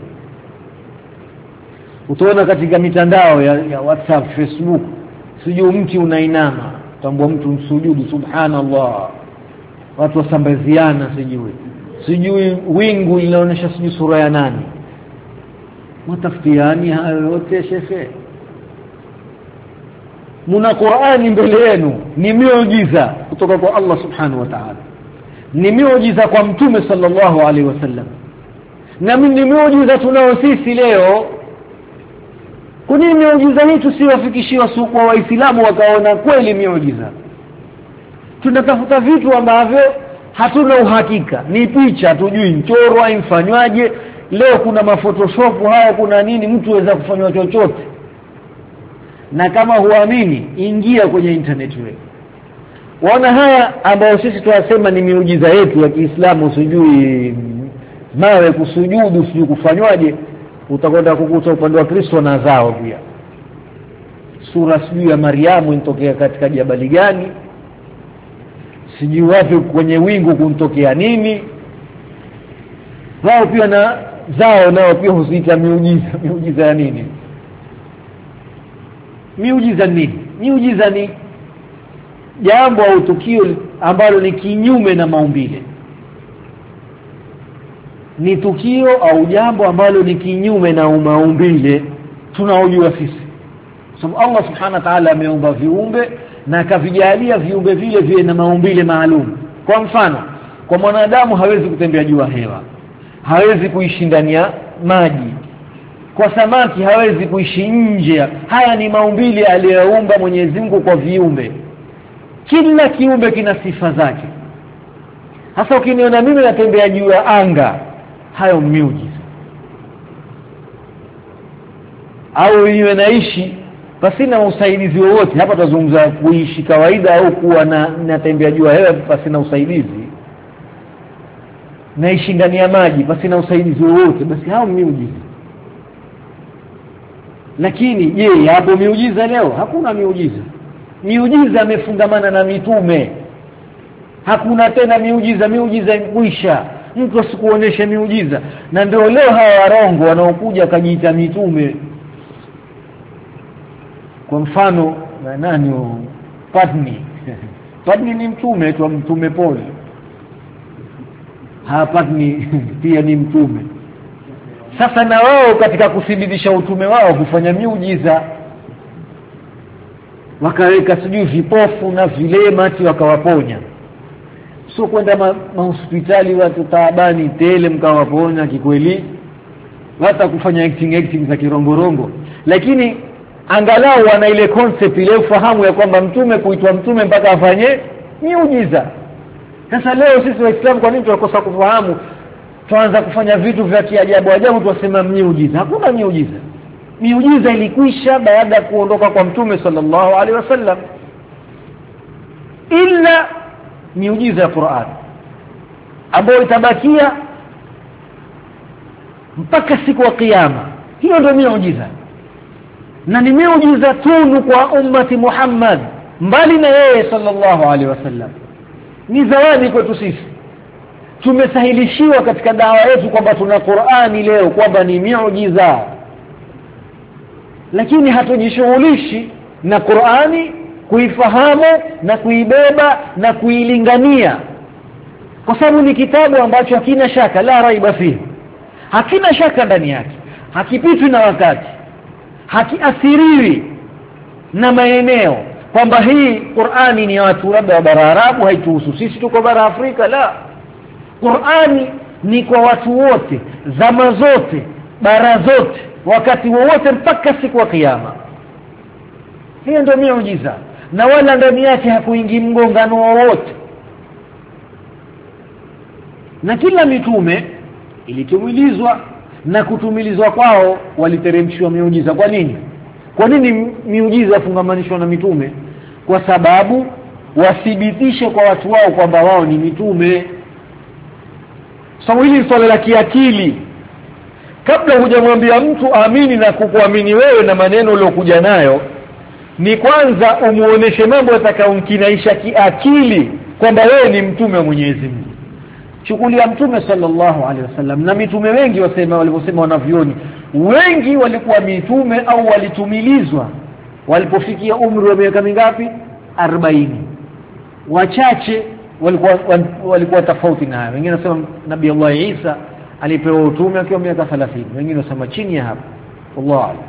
Utaona katika mitandao ya, ya WhatsApp, Facebook, sijui mti unainama, tambua mtu msujudu, subhanallah, watu wasambaziana, sijui sijui wingu linaonyesha sijui sura ya nani. Mtafutiani hayo yote shefe. Muna Qur'ani mbele yenu, ni miujiza kutoka kwa Allah subhanahu wa ta'ala, ni miujiza kwa Mtume sallallahu alaihi wasallam, na ni miujiza tunao sisi leo. Kwa nini miujiza hii tusiwafikishiwa kwa Waislamu wakaona kweli miujiza? Tunatafuta vitu ambavyo hatuna uhakika, ni picha tujui mchoro imfanywaje. Leo kuna maphotoshop haya, kuna nini, mtu aweza kufanywa chochote. Na kama huamini, ingia kwenye internet wewe, waona haya ambayo sisi tunasema ni miujiza yetu ya Kiislamu, sijui mawe kusujudu, sijui kufanywaje. Utakwenda kukuta upande wa Kristo na zao pia sura sijui ya Mariamu intokea katika jabali gani, sijui wapi kwenye wingu kuntokea nini. Wao pia na zao nao pia huziita miujiza. Miujiza ya nini? Miujiza nini? Miujiza ni jambo au tukio ambalo ni kinyume na maumbile, ni tukio au jambo ambalo ni kinyume na maumbile tunaojua sisi. Sababu Allah subhanahu wa ta'ala ameumba viumbe na akavijalia viumbe vile viwe na maumbile maalum. Kwa mfano, kwa mwanadamu hawezi kutembea juu ya hewa, hawezi kuishi ndani ya maji. Kwa samaki hawezi kuishi nje. Haya ni maumbile aliyoumba Mwenyezi Mungu kwa viumbe. Kila kiumbe kina sifa zake. Hasa ukiniona mimi natembea juu ya anga, hayo miujiza. Au niwe naishi pasina usaidizi wowote. Hapa tuzungumza kuishi kawaida au kuwa na natembea juu ya hewa pasina usaidizi, naishi ndani ya maji pasina usaidizi wowote, basi hao miujiza. Lakini je, hapo miujiza leo? Hakuna miujiza. Miujiza imefungamana na mitume. Hakuna tena miujiza, miujiza imekwisha. Mtu asikuoneshe miujiza. Na ndio leo hawa warongo wanaokuja kajiita mitume. Kwa mfano nani Padni. Padni ni mtume tu, mtume Paul. Ha, Padni pia ni mtume. Sasa na wao katika kuthibitisha utume wao kufanya miujiza, wakaweka sijui vipofu na vilema ati wakawaponya. Sio kwenda mahospitali ma watu taabani tele mkawaponya kikweli, hata kufanya acting acting za kirongorongo. Lakini angalau wana ile concept ile ufahamu ya kwamba mtume kuitwa mtume mpaka afanye miujiza. Sasa leo sisi Waislamu kwa nini tunakosa kufahamu? Tuanza kufanya vitu vya kiajabu ajabu tuwasema miujiza. Hakuna miujiza. Miujiza ilikwisha baada ya kuondoka kwa mtume sallallahu alaihi wasallam, ila miujiza ya Qur'an ambayo itabakia mpaka siku ya kiyama. Hiyo ndio miujiza, na ni miujiza tunu kwa ummati Muhammad, mbali na yeye sallallahu alaihi wasallam. Ni zawadi kwetu sisi. Tumesahilishiwa katika dawa yetu kwamba tuna Qur'ani leo kwamba ni miujiza, lakini hatujishughulishi na Qur'ani kuifahamu na kuibeba na kuilingania, kwa sababu ni kitabu ambacho hakina shaka, la raiba fihi, hakina shaka ndani yake, hakipitwi na wakati, hakiathiriwi na maeneo kwamba hii Qur'ani ni watu labda wa bara Arabu, haituhusu sisi tuko bara Afrika. La, Qur'ani ni kwa watu wote, zama zote, bara zote, wakati wowote mpaka siku ya kiyama. Hiyo ndio miujiza, na wala ndani yake hakuingi mgongano wowote. Na kila mitume ilitumilizwa, na kutumilizwa kwao waliteremshwa miujiza. Kwa nini? Kwa nini miujiza fungamanishwa na mitume? Kwa sababu wathibitishe kwa watu wao kwamba wao ni mitume. Sawa, hili swala la kiakili. Kabla hujamwambia mtu amini na kukuamini wewe na maneno uliyokuja nayo, ni kwanza umuoneshe mambo yatakayomkinaisha kiakili kwamba wewe ni mtume wa Mwenyezi Mungu. Chukulia mtume sallallahu alaihi wasallam na mitume wengi wasema waliposema wanavyoni, wengi walikuwa mitume au walitumilizwa walipofikia umri wa miaka mingapi? arobaini. Wachache walikuwa walikuwa tofauti na hayo. Wengine wanasema Nabii Allah Isa alipewa utume akiwa miaka thelathini, wengine wanasema chini ya hapo. Wallahu a'lam.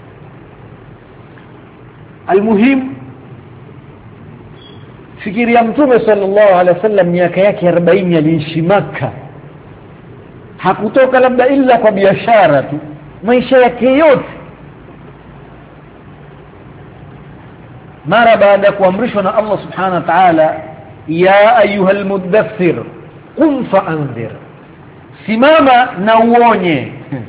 Almuhim, fikiria mtume sallallahu alaihi wasallam miaka yake arobaini aliishi Makkah. Hakutoka labda illa kwa biashara tu, maisha yake yote. Mara baada ya kuamrishwa na Allah subhanahu wa ta'ala, ya ayuhal mudaththir qum fa'anzir, simama na uonye.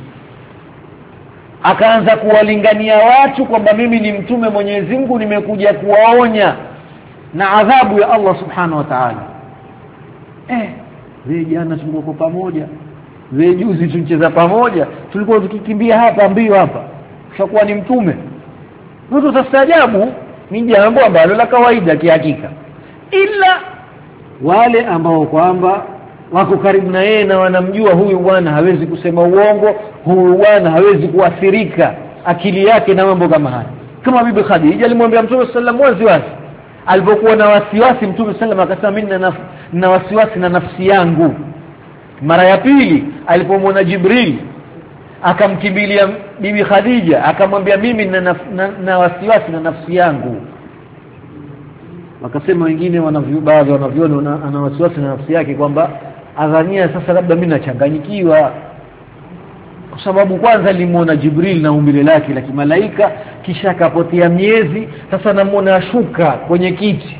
Akaanza kuwalingania watu kwamba mimi ni mtume Mwenyezi Mungu, nimekuja kuwaonya na adhabu ya Allah subhanahu wa ta'ala. Eh, wewe jana tulikuwa pamoja, wewe juzi tulicheza pamoja, tulikuwa tukikimbia hapa mbio hapa, ushakuwa ni mtume. Mtu tasaajabu, ni jambo ambalo la kawaida kihakika, ila wale ambao kwamba wako karibu na yeye na wanamjua huyu bwana hawezi kusema uongo, huyu bwana hawezi kuathirika akili yake na mambo kama haya. Kama Bibi Khadija alimwambia Mtume sallallahu alaihi wasallam wazi alipokuwa na wasiwasi, Mtume sallallahu akasema mimi na, naf na wasiwasi na nafsi yangu. Mara ya pili alipomwona Jibril akamkimbilia Bibi Khadija akamwambia mimi na, naf na, na wasiwasi na nafsi yangu. Wakasema wengine wanavyobaadhi wanaviona ana wasiwasi na nafsi yake kwamba adhania sasa labda mimi nachanganyikiwa, kwa sababu kwanza limuona Jibril na umbile lake la kimalaika, kisha akapotea miezi, sasa namuona ashuka kwenye kiti.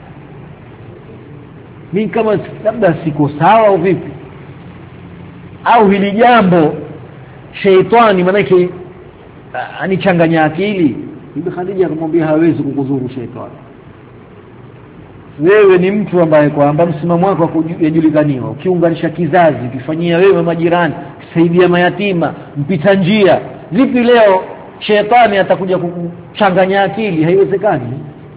Mimi kama labda siko sawa au vipi? Au hili jambo sheitani manake anichanganya akili? Bibi Khadija akamwambia hawezi kukudhuru shetani, wewe ni mtu ambaye kwamba msimamo wako kujulikaniwa, ukiunganisha kizazi, ukifanyia wewe majirani, kusaidia mayatima, mpita njia. Vipi leo shetani atakuja kukuchanganya akili? Haiwezekani.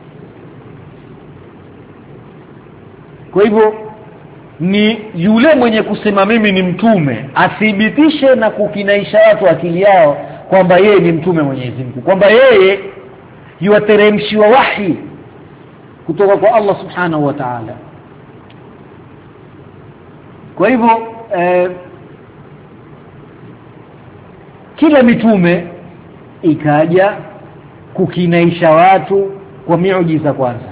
Kwa hivyo ni yule mwenye kusema mimi ni mtume athibitishe na kukinaisha watu akili yao kwamba yeye ni mtume Mwenyezi Mungu, kwamba yeye yuateremshiwa wahi kutoka kwa Allah Subhanahu wa Ta'ala. Kwa hivyo eh, kila mitume ikaja kukinaisha watu kwa miujiza kwanza.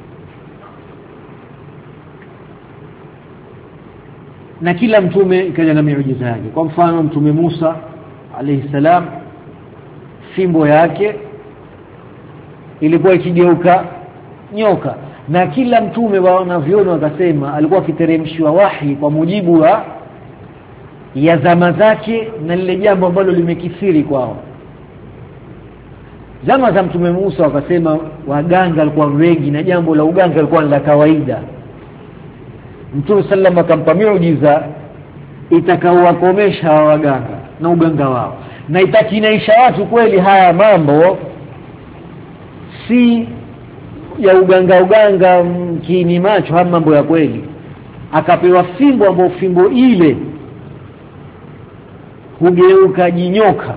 Na kila mtume ikaja na miujiza yake. Kwa mfano mtume Musa alayhi salam, fimbo yake ilikuwa ikigeuka nyoka, na kila mtume wanaviona wakasema alikuwa akiteremshiwa wahi kwa mujibu wa ya zama zake na lile jambo ambalo limekithiri kwao. Zama za mtume Musa wakasema waganga walikuwa wengi na jambo la uganga lilikuwa la kawaida. Mtume sallam akampa miujiza itakaowakomesha waganga na uganga wao, na itakinaisha watu kweli haya mambo si ya uganga uganga kini macho, haya mambo ya kweli. Akapewa fimbo ambayo fimbo ile hugeuka jinyoka,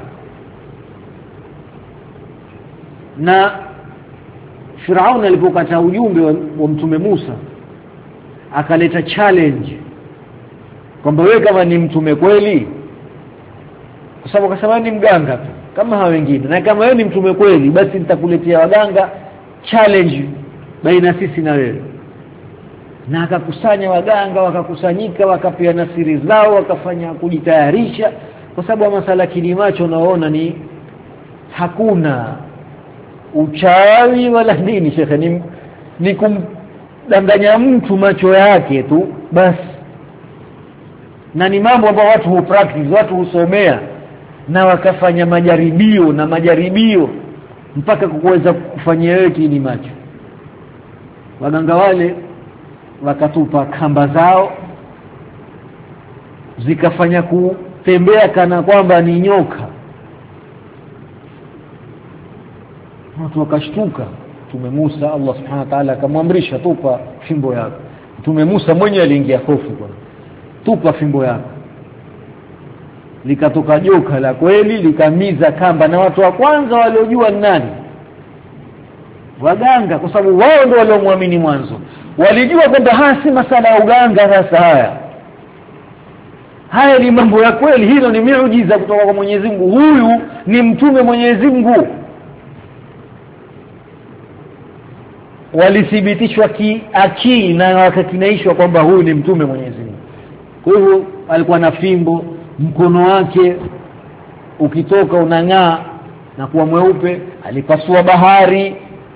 na Firaun alipokata ujumbe wa, wa mtume Musa akaleta challenge kwamba wewe kama ni mtume kweli, kwa sababu akasema ni mganga tu kama hao wengine, na kama wewe ni mtume kweli basi nitakuletea waganga challenge baina sisi na wewe. Na akakusanya waganga, wakakusanyika, wakapeana siri zao, wakafanya kujitayarisha, kwa sababu masala kilimacho naona ni hakuna uchawi wala nini shekhe, ni, ni kumdanganya mtu macho yake tu basi, na ni mambo ambayo watu hu practice, watu husomea na wakafanya majaribio na majaribio mpaka kuweza kufanyia wewe kini macho. Waganga wale wakatupa kamba zao zikafanya kutembea kana kwamba ni nyoka. Watu wakashtuka. Mtume Musa Allah Subhanahu wa Ta'ala akamwamrisha tupa fimbo yako. Mtume Musa mwenyewe aliingia hofu bwana. Tupa fimbo yako. Likatoka joka la kweli likamiza kamba, na watu wa kwanza waliojua nani? Waganga, kwa sababu wao ndio waliomwamini mwanzo. Walijua kwamba hasi masala ya uganga. Sasa haya haya ni mambo ya kweli, hilo ni miujiza kutoka kwa Mwenyezi Mungu, huyu ni mtume Mwenyezi Mungu. Walithibitishwa kiakili na wakakinaishwa kwamba huyu ni mtume Mwenyezi Mungu. Kwa hivyo alikuwa na fimbo, mkono wake ukitoka unang'aa na kuwa mweupe, alipasua bahari.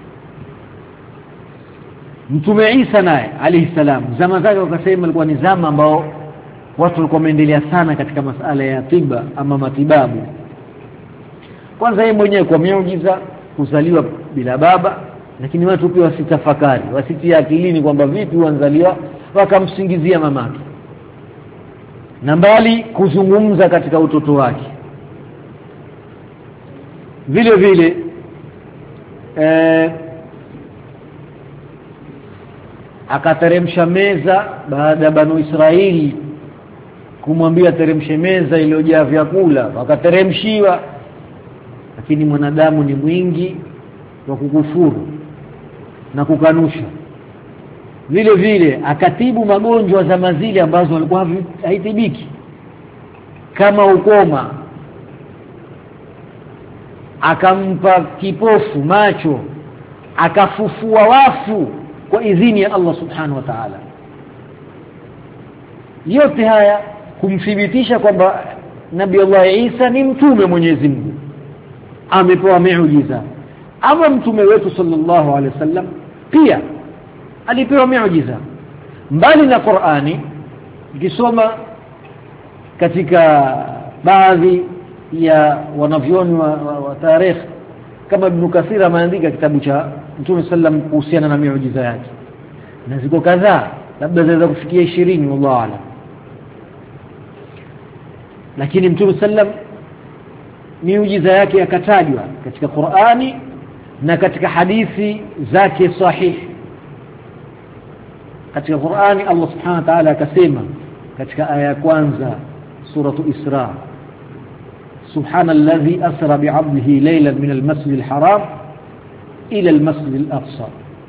Mtume Isa naye alayhi salam, zama zake wakasema alikuwa ni zama ambao watu walikuwa wameendelea sana katika masuala ya tiba ama matibabu. Kwanza yeye mwenyewe kwa miujiza, kuzaliwa bila baba, lakini watu pia wasitafakari, wasitia akilini kwamba vipi wanzaliwa, wakamsingizia mamake. Na mbali kuzungumza katika utoto wake. Vile vile eh, akateremsha meza baada ya Banu Israeli kumwambia teremshe meza iliyojaa vyakula, wakateremshiwa. Lakini mwanadamu ni mwingi wa kukufuru na kukanusha. Vile vile akatibu magonjwa za mazili ambazo walikuwa haitibiki kama ukoma, akampa kipofu macho, akafufua wafu kwa idhini ya Allah Subhanahu wa Ta'ala. Yote haya kumthibitisha kwamba Nabii Allah Isa ni mtume Mwenyezi Mungu, amepewa miujiza. Ama mtume wetu sallallahu alaihi wasallam pia alipewa miujiza. Mbali na Qur'ani, ukisoma katika baadhi ya wanavyoni wa, wa, wa tarikh kama Ibn Kathir ameandika kitabu cha Mtume sallam kuhusiana na miujiza yake, na ziko kadhaa, labda zaweza kufikia ishirini wallahu a'lam. Lakini Mtume sallam miujiza yake yakatajwa katika Qur'ani na katika hadithi zake sahihi. Katika Qur'ani Allah subhanahu wa ta'ala akasema katika aya ya kwanza suratu Isra, subhanalladhi asra bi'abdihi laylan min al-masjidil haram ila al-masjidil aqsa.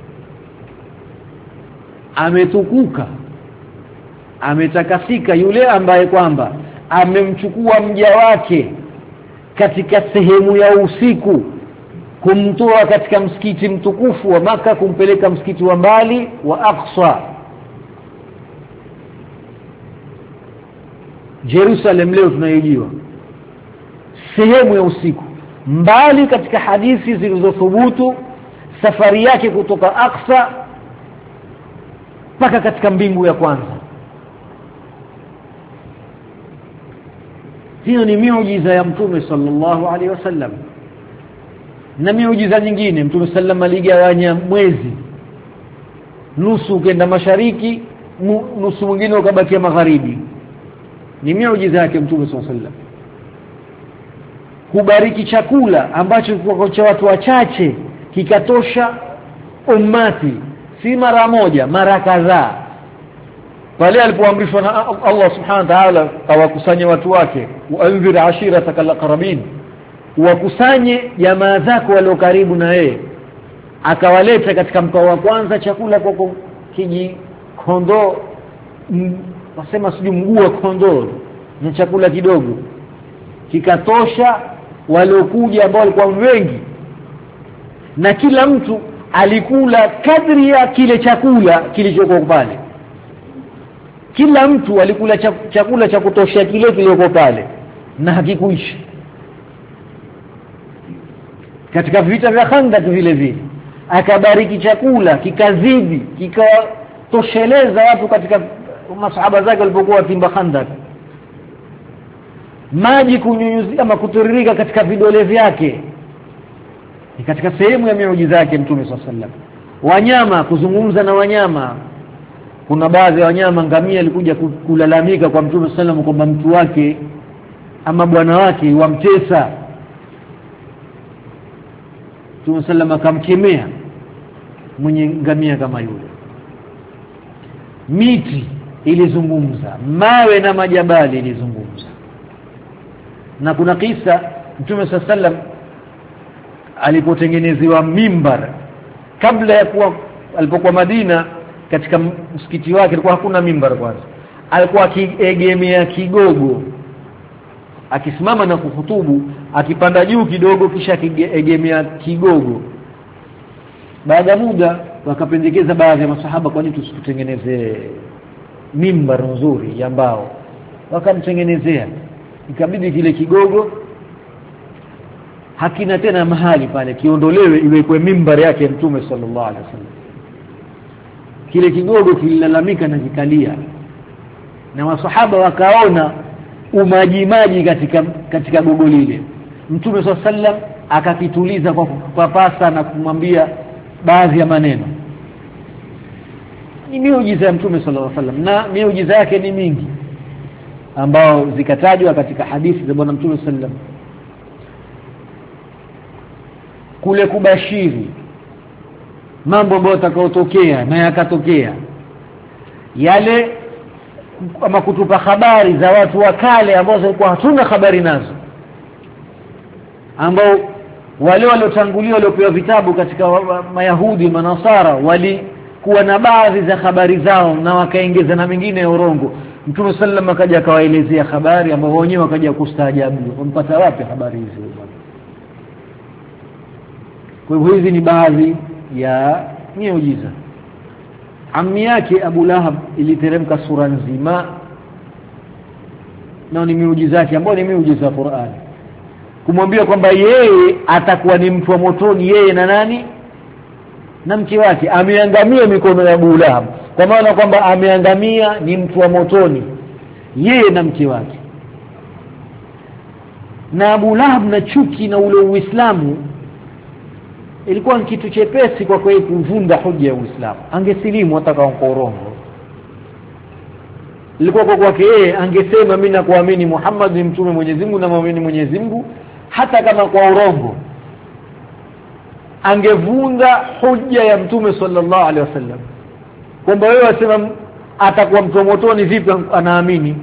Ametukuka, ametakasika yule ambaye kwamba amemchukua mja wake katika sehemu ya usiku kumtoa katika msikiti mtukufu wa Maka kumpeleka msikiti wa mbali wa Aqsa, Jerusalem leo tunayojua, sehemu ya usiku mbali. Katika hadithi zilizothubutu safari yake kutoka Aqsa mpaka katika mbingu ya kwanza. Hiyo ni miujiza ya Mtume sallallahu alaihi wasallam. Na miujiza nyingine, Mtume sallam aligawanya mwezi, nusu kwenda mashariki, nusu mwingine ukabakia magharibi. Ni miujiza yake Mtume sallallahu alaihi wasallam. Kubariki chakula ambacho kwa cha watu wachache kikatosha ummati, si mara moja, mara kadhaa. Pale alipoamrishwa na Allah subhanahu wa ta'ala awakusanye watu wake, waanzir ashirataka alaqrabin, wakusanye jamaa zako walio karibu na yeye, akawaleta katika mkoa wa kwanza chakula kwa kiji kondoo, wasema siju mguu wa kondoo, na chakula kidogo kikatosha waliokuja ambao walikuwa wengi, na kila mtu alikula kadri ya kile chakula kilichokuwa pale. Kila mtu alikula chakula cha kutosha kile kilichokuwa pale na hakikuishi. Katika vita vya Khandaq vile vile akabariki chakula kikazidi, kikatosheleza watu katika masahaba zake walipokuwa timba Khandaq. Maji kunyunyuzia ama kuturirika katika vidole vyake ni katika sehemu ya miujiza yake Mtume sallallahu alaihi wasallam. Wanyama, kuzungumza na wanyama. Kuna baadhi ya wanyama, ngamia alikuja kulalamika kwa Mtume sallallahu alaihi wasallam kwamba mtu wake ama bwana wake wamtesa. Mtume sallallahu alaihi wasallam akamkemea mwenye ngamia kama yule. Miti ilizungumza, mawe na majabali ilizungumza. Na kuna kisa Mtume sallallahu alaihi wasallam alipotengenezewa mimbar, kabla ya kuwa alipokuwa Madina katika msikiti wake alikuwa hakuna mimbar kwanza. Alikuwa akiegemea kigogo, akisimama na kuhutubu akipanda juu kidogo kisha akiegemea kigogo. Baada ya muda wakapendekeza baadhi ya masahaba, kwa nini tusitengeneze mimbar nzuri ya mbao? Wakamtengenezea, ikabidi kile kigogo hakina tena mahali pale, kiondolewe iwekwe mimbar yake Mtume sallallahu alaihi wasallam. Kile kigogo kililalamika na kikalia, na masahaba wakaona umaji maji katika katika gogo lile. Mtume sallallahu alaihi wasallam akakituliza kwa kupapasa na kumwambia baadhi ya maneno. Ni miujiza ya Mtume sallallahu alaihi wasallam, na miujiza yake ni mingi ambao zikatajwa katika hadithi za bwana Mtume sallallahu alaihi wasallam. Kule kubashiri mambo ambayo yatakayotokea na yakatokea, yale ama kutupa habari za watu wa kale ambao walikuwa hatuna habari nazo, ambao wale waliotangulia waliopewa vitabu katika Mayahudi Manasara walikuwa na baadhi za habari zao na wakaongeza na mengine ya urongo. Mtume sallam akaja akawaelezea habari ambao wenyewe wakaja kustaajabu, wampata wapi habari hizo bwana? Kwa hivyo hizi ni baadhi ya miujiza. Ammi yake Abu Lahab iliteremka sura nzima, na ni miujiza yake ambayo ni miujiza ya Qur'an, kumwambia kwamba yeye atakuwa ni mtu wa motoni, yeye na nani na mke wake. Ameangamia mikono ya Abu Lahab, kwa maana kwamba ameangamia, ni mtu wa motoni yeye na mke wake. Na Abu Lahab na chuki na ule Uislamu ilikuwa ni kitu chepesi kwa kweli kuvunda hoja ya Uislamu. Angesilimu hata kwa urongo. Ilikuwa kwa kwake yeye angesema mimi nakuamini Muhammad ni mtume Mwenyezi Mungu na muamini Mwenyezi Mungu hata kama kwa urongo. Angevunda hoja ya mtume sallallahu alaihi wasallam. Kwamba wewe wasema atakuwa mtu motoni vipi anaamini?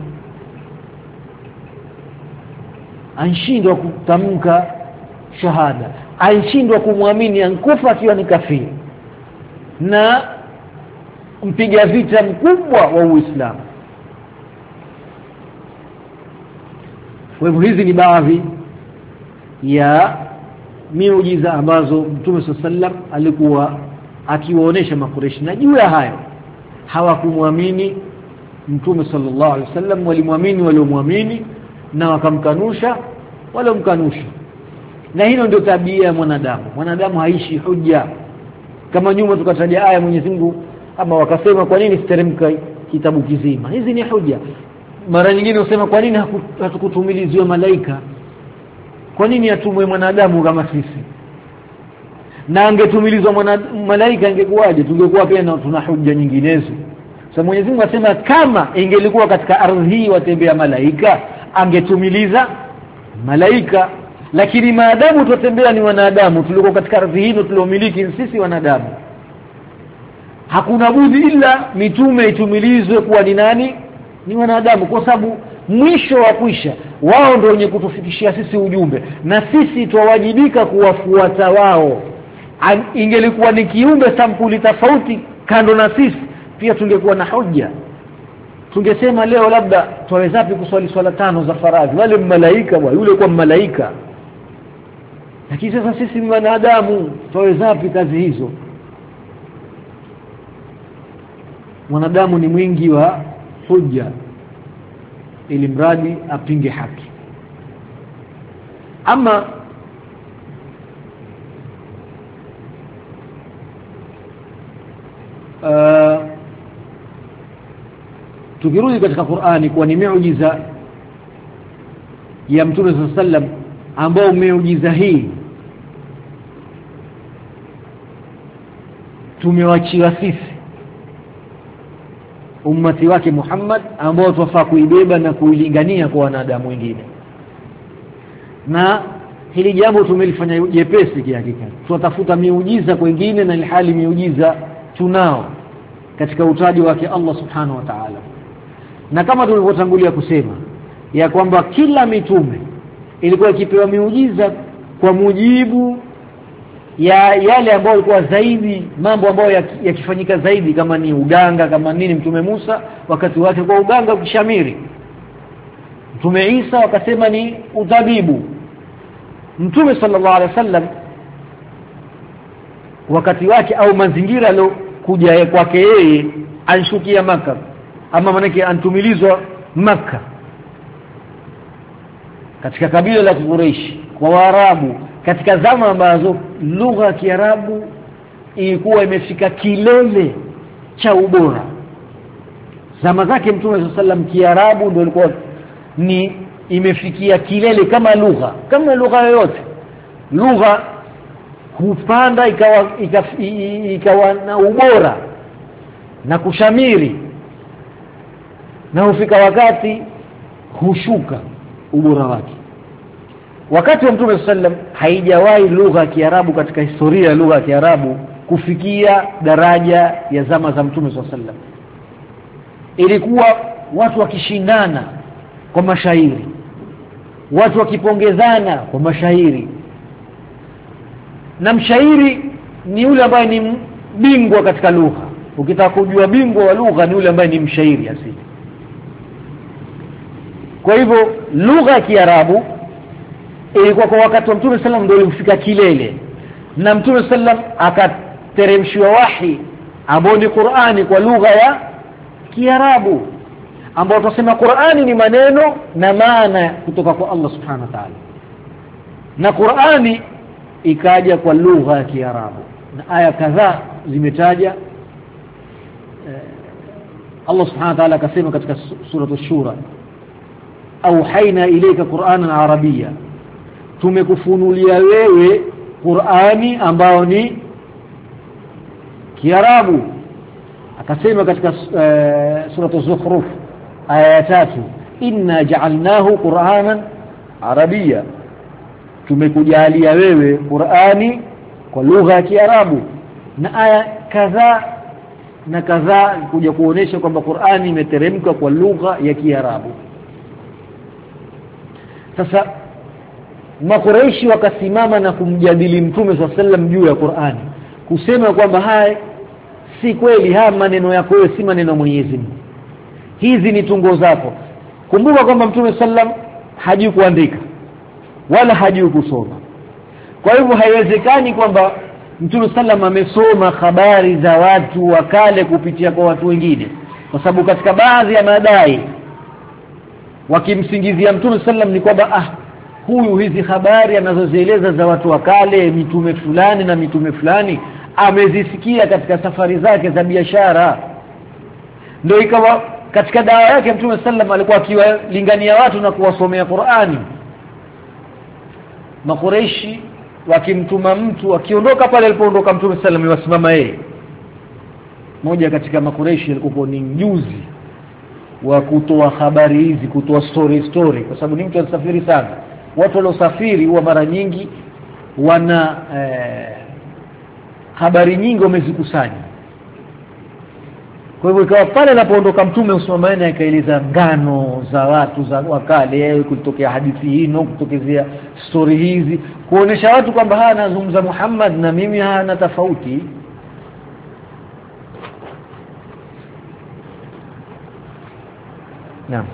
Anshindwa kutamka shahada, anshindwa kumwamini ankufa akiwa ni kafiri na mpiga vita mkubwa wa Uislamu. Kwa hivyo hizi ni baadhi ya miujiza ambazo Mtume sallam alikuwa akiwaonesha Makureshi, na juu ya hayo hawakumwamini Mtume sallallahu alaihi wasallam, walimwamini waliomwamini na wakamkanusha waliomkanusha. Na hilo ndio tabia ya mwanadamu. Mwanadamu haishi hujja. Kama nyuma tukataja aya Mwenyezi Mungu ama wakasema kwa nini siteremka kitabu kizima, hizi ni hujja. Mara nyingine usema kwa nini hatukutumiliziwa malaika, kwa nini atumwe mwanadamu kama sisi? Na angetumilizwa malaika ingekuwaje? Tungekuwa pia na tuna hujja nyinginezo. Sasa Mwenyezi Mungu asema kama ingelikuwa katika ardhi hii watembea malaika angetumiliza malaika, lakini maadamu tutembea ni wanadamu, tuliko katika ardhi hii tuliomiliki sisi wanadamu, hakuna budi ila mitume itumilizwe kuwa ni nani? Ni wanadamu, kwa sababu mwisho wa kuisha wao ndio wenye kutufikishia sisi ujumbe na sisi tuwajibika kuwafuata wao. Ingelikuwa ni kiumbe sampuli tofauti kando na sisi pia tungekuwa na hoja. Tungesema leo labda tuwezapi kuswali swala tano za faradhi, wale malaika bwana yule kwa malaika. Lakini sasa sisi ni wanadamu, tuwezapi kazi hizo? Mwanadamu ni mwingi wa hujja ili mradi apinge haki. Ama uh, tukirudi katika Qur'ani kwa ni miujiza ya Mtume sallallahu alaihi wasallam, ambao miujiza hii tumewachiwa sisi ummati wake Muhammad, ambao tunafaa kuibeba na kuilingania kwa wanadamu wengine. Na hili jambo tumelifanya jepesi kihakika. Tunatafuta miujiza kwa wengine na ilhali miujiza tunao katika utaji wake Allah subhanahu wa ta'ala. Na kama tulivyotangulia kusema ya kwamba kila mitume ilikuwa ikipewa miujiza kwa mujibu ya yale ambayo ilikuwa zaidi, mambo ambayo yakifanyika ya zaidi, kama ni uganga kama nini. Mtume Musa wakati wake kwa uganga ukishamiri. Mtume Isa wakasema ni utabibu. Mtume sallallahu alaihi wasallam wakati wake au mazingira alo kuja kwake yeye alishukia Makkah, ama manake antumilizwa Makkah katika kabila la Quraysh kwa Waarabu, katika zama ambazo lugha ya Kiarabu ilikuwa imefika kilele cha ubora. Zama zake Mtume sallallahu alaihi wasallam Kiarabu ndio ilikuwa ni imefikia kilele kama lugha, kama lugha yoyote. Lugha hupanda ikawa ikawa, ikawa na ubora na kushamiri, na hufika wakati hushuka ubora wake. Wakati wa Mtume sallam haijawahi lugha ya Kiarabu katika historia ya lugha ya Kiarabu kufikia daraja ya zama za Mtume sallam. Ilikuwa watu wakishindana kwa mashairi, watu wakipongezana kwa mashairi, na mshairi ni yule ambaye ni bingwa katika lugha. Ukitaka kujua bingwa wa lugha ni yule ambaye ni mshairi asili. Kwa hivyo lugha ya Kiarabu ilikuwa kwa wakati wa Mtume sallam ndio ilifika kilele, na Mtume sallam akateremshiwa wahi ambao ni Qur'ani kwa lugha ya Kiarabu, ambao tunasema Qur'ani ni maneno na maana kutoka kwa Allah subhanahu wa ta'ala, na Qur'ani ikaja kwa lugha ya Kiarabu. Na aya kadhaa zimetaja Allah subhanahu wa ta'ala akasema katika sura ash-Shura, auhaina ilayka Qur'anan arabiyya, tumekufunulia wewe Qur'ani ambao ni Kiarabu. Akasema katika uh, surah az-Zukhruf aya ya tatu, inna ja'alnahu Qur'anan Arabia, tumekujalia wewe Qur'ani kwa lugha ya Kiarabu. Na aya kadhaa na kadhaa kuja kuonesha kwamba Qur'ani imeteremka kwa lugha ya Kiarabu. Sasa Makuraishi wakasimama na kumjadili Mtume sallallahu alaihi wasallam juu ya Qur'ani, kusema kwamba haya si kweli, haya maneno yako wewe si maneno Mwenyezi Mungu, hizi ni tungo zako. Kumbuka kwamba Mtume sallam hajui kuandika wala hajui kusoma. Kwa hivyo haiwezekani kwamba Mtume sallam amesoma habari za watu wa kale kupitia kwa watu wengine, kwa sababu katika baadhi ya madai wakimsingizia Mtume sallam ni kwamba ah, huyu hizi habari anazozieleza za watu wa kale, mitume fulani na mitume fulani amezisikia katika safari zake za biashara. Ndio ikawa katika dawa yake Mtume sallam alikuwa akiwalingania watu na kuwasomea Qur'ani. Makuraishi wakimtuma mtu, akiondoka pale alipoondoka Mtume sallam wasimama yeye. Moja katika Makuraishi alikuwa ni mjuzi wa kutoa habari hizi, kutoa story story, kwa sababu ni mtu anasafiri sana. Watu waliosafiri huwa mara nyingi wana eh, habari nyingi wamezikusanya. Kwa hivyo ikawa pale anapoondoka Mtume usimamaeni akaeleza ngano za watu za wakale, kutokea hadithi hii na kutokezea story hizi, kuonesha watu kwamba haya anazungumza Muhammad na mimi hana tofauti. Naam.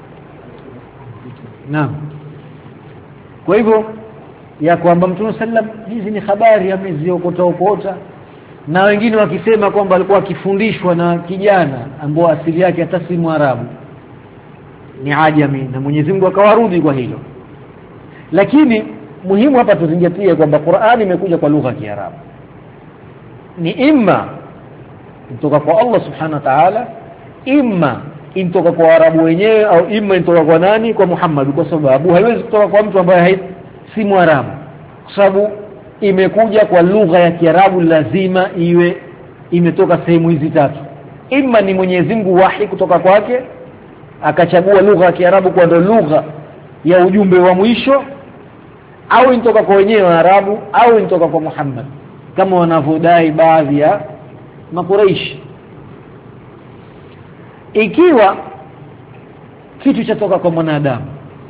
Naam. Kwa hivyo ya kwamba Mtume sallam hizi ni habari ameziokota okota, na wengine wakisema kwamba alikuwa akifundishwa na kijana ambao asili yake hata si Mwarabu, ni ajami, na Mwenyezi Mungu akawarudi kwa hilo. Lakini muhimu hapa tuzingatie kwamba Qur'ani imekuja kwa lugha ya Kiarabu, ni imma kutoka kwa Allah subhanahu wa ta'ala, imma intoka kwa Arabu wenyewe, au imma intoka kwa nani? Kwa Muhammad, kwa sababu haiwezi kutoka kwa mtu ambaye si Mwarabu, kwa sababu imekuja kwa lugha ya Kiarabu, lazima iwe imetoka sehemu hizi tatu. Imma ni Mwenyezi Mungu wahi kutoka kwake akachagua lugha ya Kiarabu kwa ndo lugha ya ujumbe wa mwisho, au intoka kwa wenyewe wa Arabu, au intoka kwa Muhammad kama wanavyodai baadhi ya Makuraishi. Ikiwa kitu chatoka kwa mwanadamu,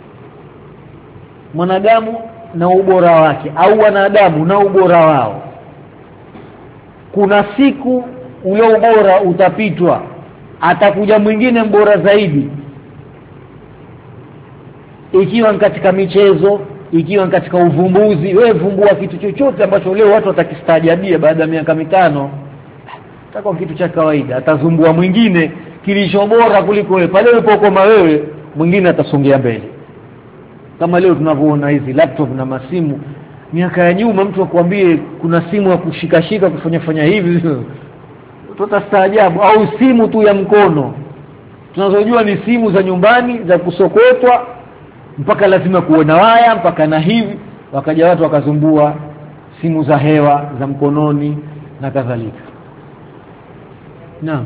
mwanadamu na ubora wake, au wanadamu na ubora wao, kuna siku ule ubora utapitwa, atakuja mwingine mbora zaidi. Ikiwa katika michezo, ikiwa katika uvumbuzi, wewe vumbua kitu chochote ambacho leo watu watakistaajabia, baada ya miaka mitano itakuwa kitu cha kawaida, atazumbua mwingine kilicho bora kuliko wewe. Pale ulipokoma wewe, mwingine atasongea mbele. Kama leo tunavyoona hizi laptop na masimu, miaka ya nyuma mtu akwambie kuna simu ya kushikashika kufanya fanya hivi, tutastaajabu. Au simu tu ya mkono, tunazojua ni simu za nyumbani za kusokotwa, mpaka lazima kuona waya mpaka na hivi, wakaja watu wakazumbua simu za hewa za mkononi na kadhalika. Naam.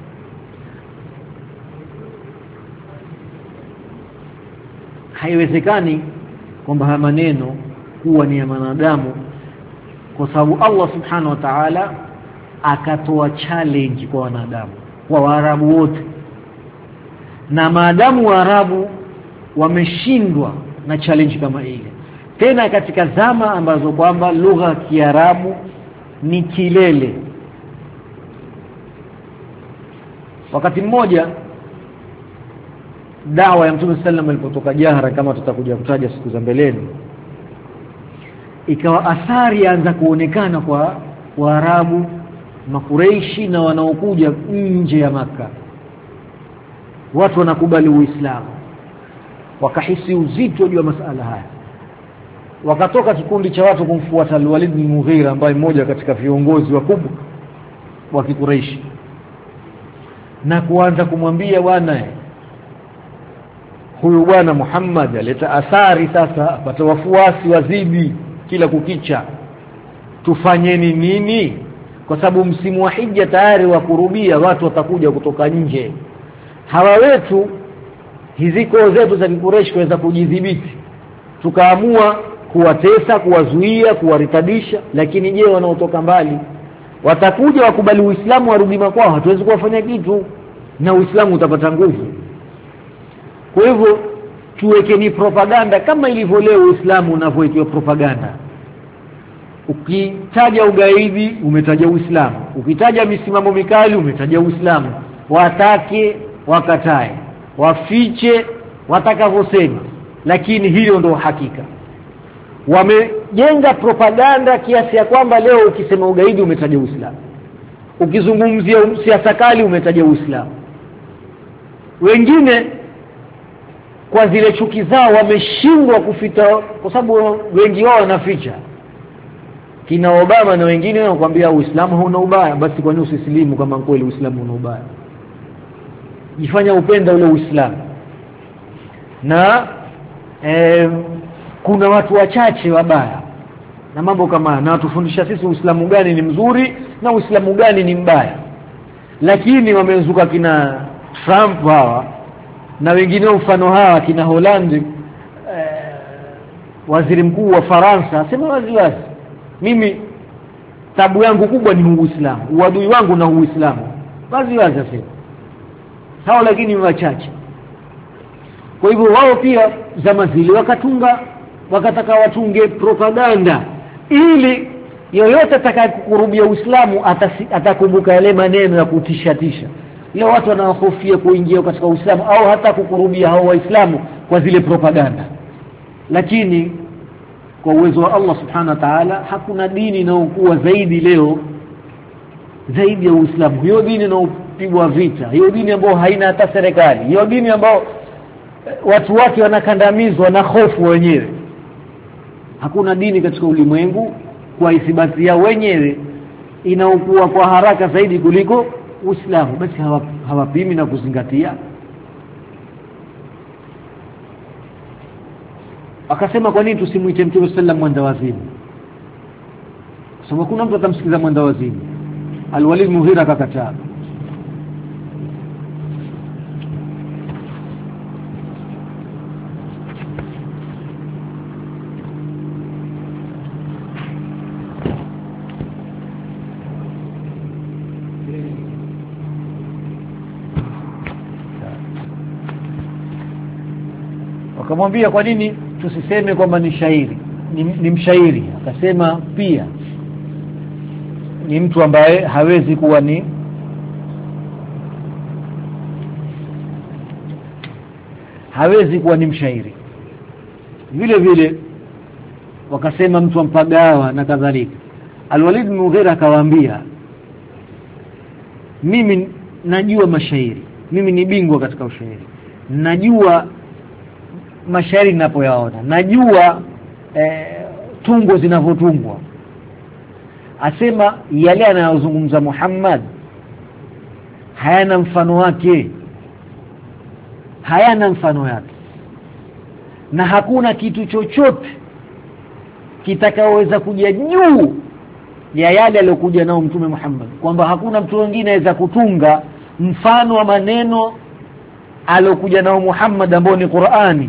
Haiwezekani kwamba haya maneno kuwa ni ya wanadamu, kwa sababu Allah subhanahu wa ta'ala akatoa challenge kwa wanadamu, kwa Waarabu wote. Na maadamu Waarabu wameshindwa na challenge kama ile, tena katika zama ambazo kwamba lugha ya Kiarabu ni kilele. Wakati mmoja dawa ya Mtume sallam ilipotoka jahara, kama tutakuja kutaja siku za mbeleni, ikawa athari yaanza kuonekana kwa Waarabu, Makuraishi na wanaokuja nje ya Maka. Watu wanakubali Uislamu, wakahisi uzito juu ya masuala haya. Wakatoka kikundi cha watu kumfuata Al-Walid bin Mughira, ambaye mmoja katika viongozi wakubwa wa Kikuraishi, na kuanza kumwambia bwana, huyu bwana Muhammad aleta athari sasa, apata wafuasi wazidi kila kukicha, tufanyeni nini? Kwa sababu msimu wa hija tayari wa kurubia, watu watakuja kutoka nje. Hawa wetu hizi koo zetu za Quraysh kuweza kujidhibiti, tukaamua kuwatesa, kuwazuia, kuwaritadisha. Lakini je, wanaotoka mbali watakuja wakubali Uislamu warudi makwao? Hatuwezi kuwafanya kitu na Uislamu utapata nguvu. Kwa hivyo tuwekeni propaganda kama ilivyo leo Uislamu unavyowekewa propaganda. Ukitaja ugaidi umetaja Uislamu, ukitaja misimamo mikali umetaja Uislamu. Watake wakatae, wafiche watakavyosema, lakini hiyo ndio hakika. Wamejenga propaganda kiasi ya kwamba leo ukisema ugaidi umetaja Uislamu, ukizungumzia siasa kali umetaja Uislamu. Wengine kwa zile chuki zao wameshindwa kufita, kwa sababu wengi wao wanaficha. Kina Obama na wengine wanakuambia Uislamu hauna ubaya. Basi kwa nini usisilimu kama kweli Uislamu una ubaya? Jifanya upenda ule Uislamu. Na eh, kuna watu wachache wabaya na mambo kama, na watufundisha sisi Uislamu gani ni mzuri na Uislamu gani ni mbaya. Lakini wamezuka kina Trump hawa na wengine mfano hawa, kina Holland, eh, waziri mkuu wa Faransa sema wazi wazi, mimi tabu yangu kubwa ni Uislamu, uadui wangu na Uislamu. Wazi wazi asema hao, lakini wachache. Kwa hivyo wao pia zama zile wakatunga, wakataka watunge propaganda ili yoyote atakayekurubia Uislamu atakumbuka yale maneno ya kutishatisha. Leo watu wanahofia kuingia katika Uislamu au hata kukurubia hao Waislamu kwa zile propaganda. Lakini kwa uwezo wa Allah Subhanahu wa Ta'ala hakuna dini inayokuwa zaidi leo zaidi ya Uislamu. Hiyo dini inayopigwa vita, hiyo dini ambayo haina hata serikali, hiyo dini ambayo watu wake wanakandamizwa na hofu wenyewe. Hakuna dini katika ulimwengu kwa ithibati ya wenyewe inaokuwa kwa haraka zaidi kuliko Uislamu. Basi hawapimi na kuzingatia. Akasema kwa nini tusimuite Mtume sallam mwenda wazimu? Sababu kuna mtu atamsikiza mwenda wazimu. Al-Walid Mughira akakataa. Akamwambia kwa nini tusiseme kwamba ni shairi, ni, ni mshairi? Akasema pia ni mtu ambaye hawezi kuwa ni hawezi kuwa ni mshairi. Vile vile wakasema mtu ampagawa na kadhalika. Al-Walid Mughira akawaambia, mimi najua mashairi, mimi ni bingwa katika ushairi, najua mashairi ninapoyaona, najua e, tungo zinavyotungwa. Asema yale anayozungumza Muhammad hayana mfano wake, hayana mfano yake, na hakuna kitu chochote kitakaoweza kuja juu ya yale aliyokuja nao Mtume Muhammad, kwamba hakuna mtu mwingine anaweza kutunga mfano wa maneno aliyokuja nao Muhammad ambao ni Qur'ani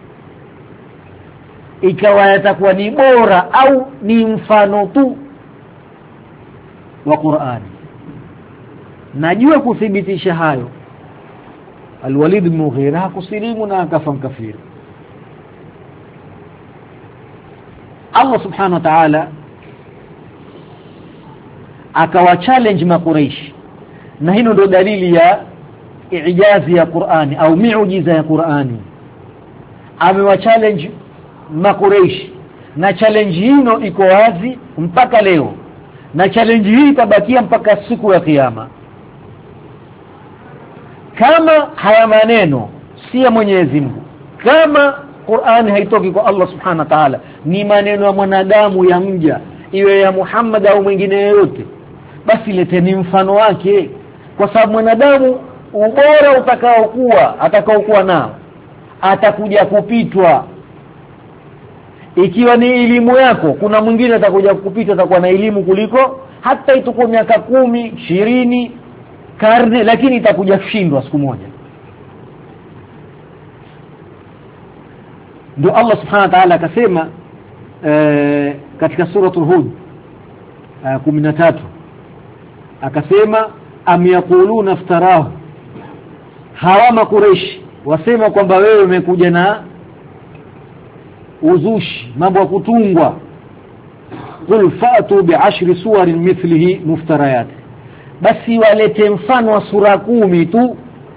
ikawa yatakuwa ni bora au ni mfano tu wa Qur'ani. Najua kuthibitisha hayo. Al-Walid Mughira hakusilimu na akafa mkafiri. Allah Subhanahu wa Ta'ala akawa challenge makuraish, na hino ndo dalili ya ijazi ya Qur'ani au miujiza ya Qur'ani. Amewa challenge makuraish, na challenge hino iko wazi mpaka leo, na challenge hii itabakia mpaka siku ya kiyama. Kama haya maneno si ya Mwenyezi Mungu, kama Qur'an haitoki kwa Allah Subhanahu wa Ta'ala, ni maneno ya mwanadamu ya mja, iwe ya Muhammad au mwingine yote, basi leteni mfano wake. Kwa sababu mwanadamu ubora utakaokuwa atakaokuwa nao atakuja kupitwa. ikiwa ni elimu yako, kuna mwingine atakuja kupita atakuwa na elimu kuliko, hata itakuwa miaka kumi, ishirini, karne, lakini itakuja kushindwa siku moja. Ndio Allah subhanahu wa ta'ala akasema e, katika suratul Hud e, kumi na tatu akasema am yaquluna iftarahu, hawa makureishi wasema kwamba wewe umekuja na uzushi, mambo ya kutungwa. Qul fa'tu bi'ashri suwarin mithlihi muftarayat, basi walete mfano wa sura kumi tu,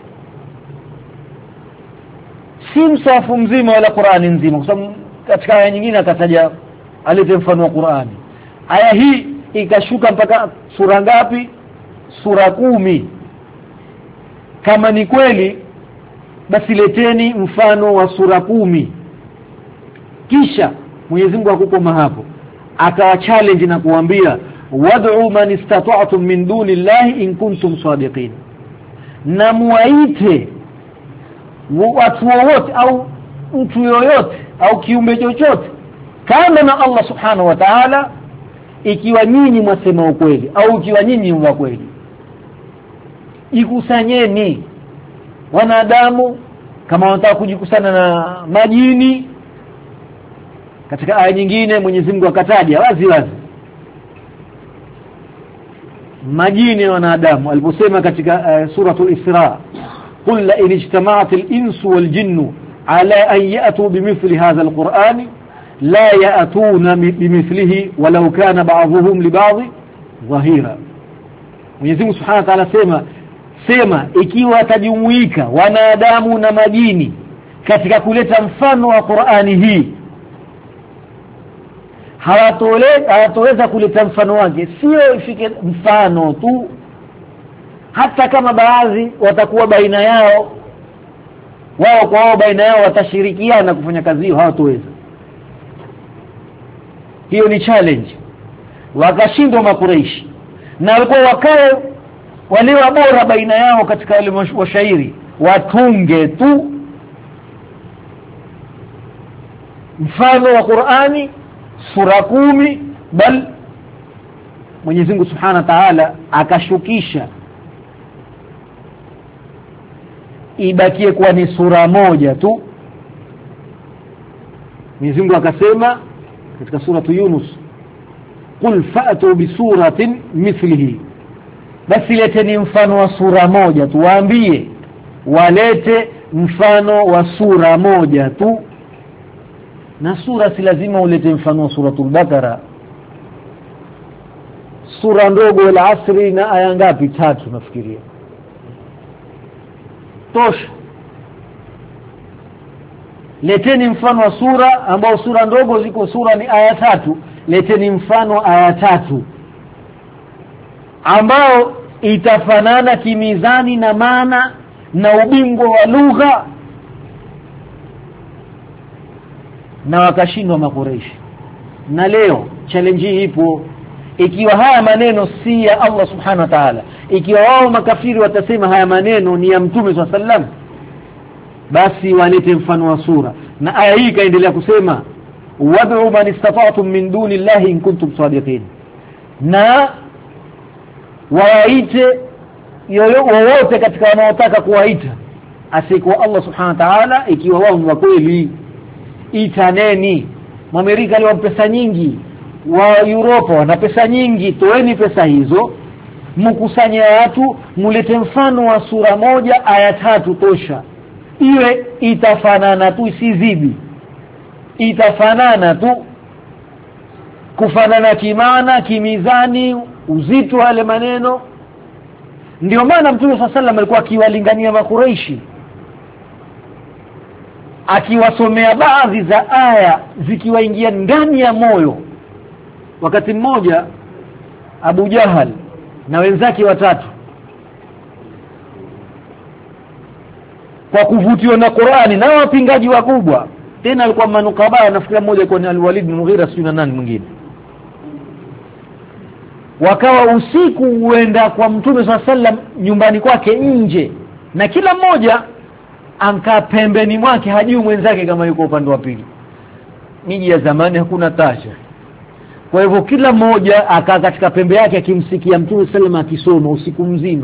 si msafu mzima wala Qur'ani nzima, kwa sababu katika aya nyingine akataja alete mfano wa Qur'ani. Aya hii ikashuka mpaka sura ngapi? Sura kumi. Kama ni kweli basi leteni mfano wa sura kumi. Kisha Mwenyezi Mungu akukoma hapo, akawa challenge na kuambia wad'u man istata'tum min dunillahi in kuntum sadiqin, na muaite watu wote au mtu yoyote au kiumbe chochote kama na Allah subhanahu wa ta'ala, ikiwa nyinyi mwasema ukweli au ikiwa nyinyi wa kweli. Ikusanyeni wanadamu, kama wanataka kujikusana na majini. Katika aya nyingine Mwenyezi Mungu akataja wazi wazi majini na wanadamu aliposema katika uh, suratul Isra, qul la in ijtama'atil insu wal jinnu ala an ya'tu bimithli hadha alquran la ya'tuna bimithlihi walau kana ba'dhuhum li ba'd dhahira. Mwenyezi Mungu Subhanahu wa Ta'ala sema sema ikiwa atajumuika wanadamu na majini katika kuleta mfano wa Qur'ani hii, hawatoweza kuleta mfano wake. Sio ifike mfano tu, hata kama baadhi watakuwa baina yao wao kwa wao baina yao watashirikiana kufanya kazi hiyo, hawatoweza. Hiyo ni challenge. Wakashindwa makureishi, na walikuwa wakae wale bora baina yao katika wale washairi watunge tu mfano wa Qur'ani sura kumi, bal Mwenyezi Mungu Subhanahu wa Ta'ala akashukisha ibakie kuwa ni sura moja tu. Mwenyezi Mungu akasema katika suratu Yunus, qul fa'tu bi suratin mithlihi, basi leteni mfano wa sura moja tu, waambie walete mfano wa sura moja tu. Na sura si lazima ulete mfano wa suratul Baqara, sura ndogo al-Asri na aya ngapi? Tatu nafikiria tosha. Leteni mfano wa sura ambao sura ndogo ziko sura ni aya tatu, leteni mfano aya tatu ambao itafanana kimizani na maana na ubingwa wa lugha, na wakashindwa makureishi. Na leo challenge hii ipo, ikiwa haya maneno si ya Allah Subhanahu wa Ta'ala, ikiwa wao makafiri watasema haya maneno ni ya Mtume swalla sallam, basi walete mfano wa sura. Na aya hii kaendelea kusema wad'u man istata'tum min dunillahi in kuntum sadiqin, na waite yoyote katika wanaotaka kuwaita asiyekuwa Allah Subhanahu wa Ta'ala, ikiwa wao ni wa kweli. Itaneni. Amerika leo pesa nyingi, wa Europa wana pesa nyingi, toeni pesa hizo mkusanye watu, mulete mfano wa sura moja aya tatu tosha. Iwe itafanana tu, isizidi, itafanana tu, kufanana kimaana, kimizani, uzito wale maneno. Ndio maana Mtume sallallahu alaihi wasallam alikuwa akiwalingania makureishi, akiwasomea baadhi za aya zikiwaingia ndani ya moyo. Wakati mmoja Abu Jahal na wenzake watatu, kwa kuvutiwa na Qur'ani na wapingaji wakubwa, tena alikuwa manukaba, nafikiri mmoja kwa ni Al-Walid bin Mughira, sio na nani mwingine, wakawa usiku uenda kwa Mtume sallallahu alaihi wasallam nyumbani kwake nje, na kila mmoja ankaa pembeni mwake, hajui mwenzake kama yuko upande wa pili. miji ya zamani hakuna tasha. Kwa hivyo kila mmoja akaa katika pembe yake akimsikia Mtume sallallahu alayhi wasallam akisoma usiku mzima.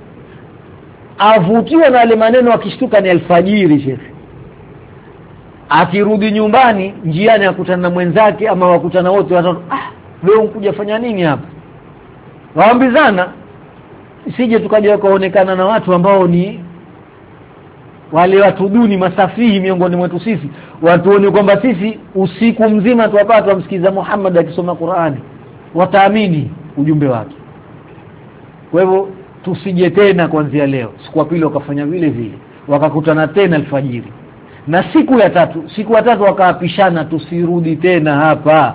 Avutiwa na yale maneno, akishtuka ni alfajiri shekhi. Akirudi nyumbani njiani akutana na mwenzake ama wakutana wote, watu ah leo unkuja fanya nini hapa? Waambizana sije tukaja kuonekana na watu ambao ni wale watu duni masafihi miongoni mwetu sisi, watuone kwamba sisi usiku mzima tuwapata wamsikiza Muhammad akisoma Qur'ani, wataamini ujumbe wake. Kwa hivyo tusije tena kuanzia leo. Siku ya pili wakafanya vile vile, wakakutana tena alfajiri. Na siku ya tatu, siku ya tatu wakaapishana tusirudi tena hapa.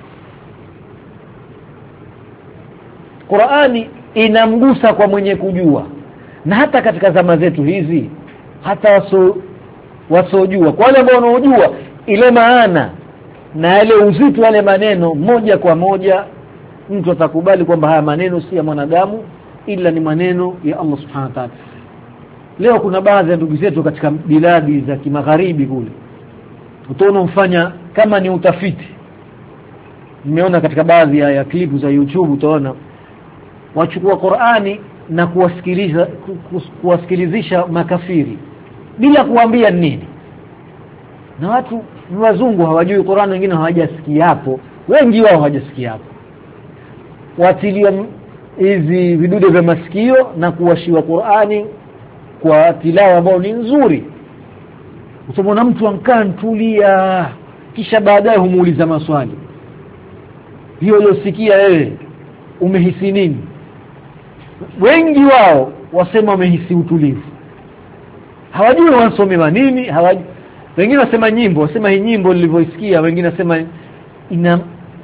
Qur'ani inamgusa kwa mwenye kujua. Na hata katika zama zetu hizi, hata waso wasojua, kwa wale ambao wanaojua ile maana na yale uzito wale maneno, moja kwa moja mtu atakubali kwamba haya maneno si ya mwanadamu ila ni maneno ya Allah subhanahu wa ta'ala. Leo kuna baadhi ya ndugu zetu katika biladi za kimagharibi kule, utaona mfanya kama ni utafiti. Nimeona katika baadhi ya, ya klipu za YouTube, utaona wachukua Qur'ani na kuwasikiliza kuwasikilizisha makafiri bila kuambia nini. Na watu wazungu hawajui Qur'ani, wengine hawajasikia hapo, wengi wao hawajasikia hapo. Watilia hizi vidude vya masikio na kuwashiwa Qur'ani kwa tilawa ambayo ni nzuri. Utamwona mtu ankaa ntulia, kisha baadaye humuuliza maswali. Hiyo uliosikia wewe umehisi nini? Wengi wao wasema wamehisi utulivu. Hawajui wanasoma nini, hawajui. Wengine wasema nyimbo, wasema hii nyimbo nilivyoisikia, wengine wasema ina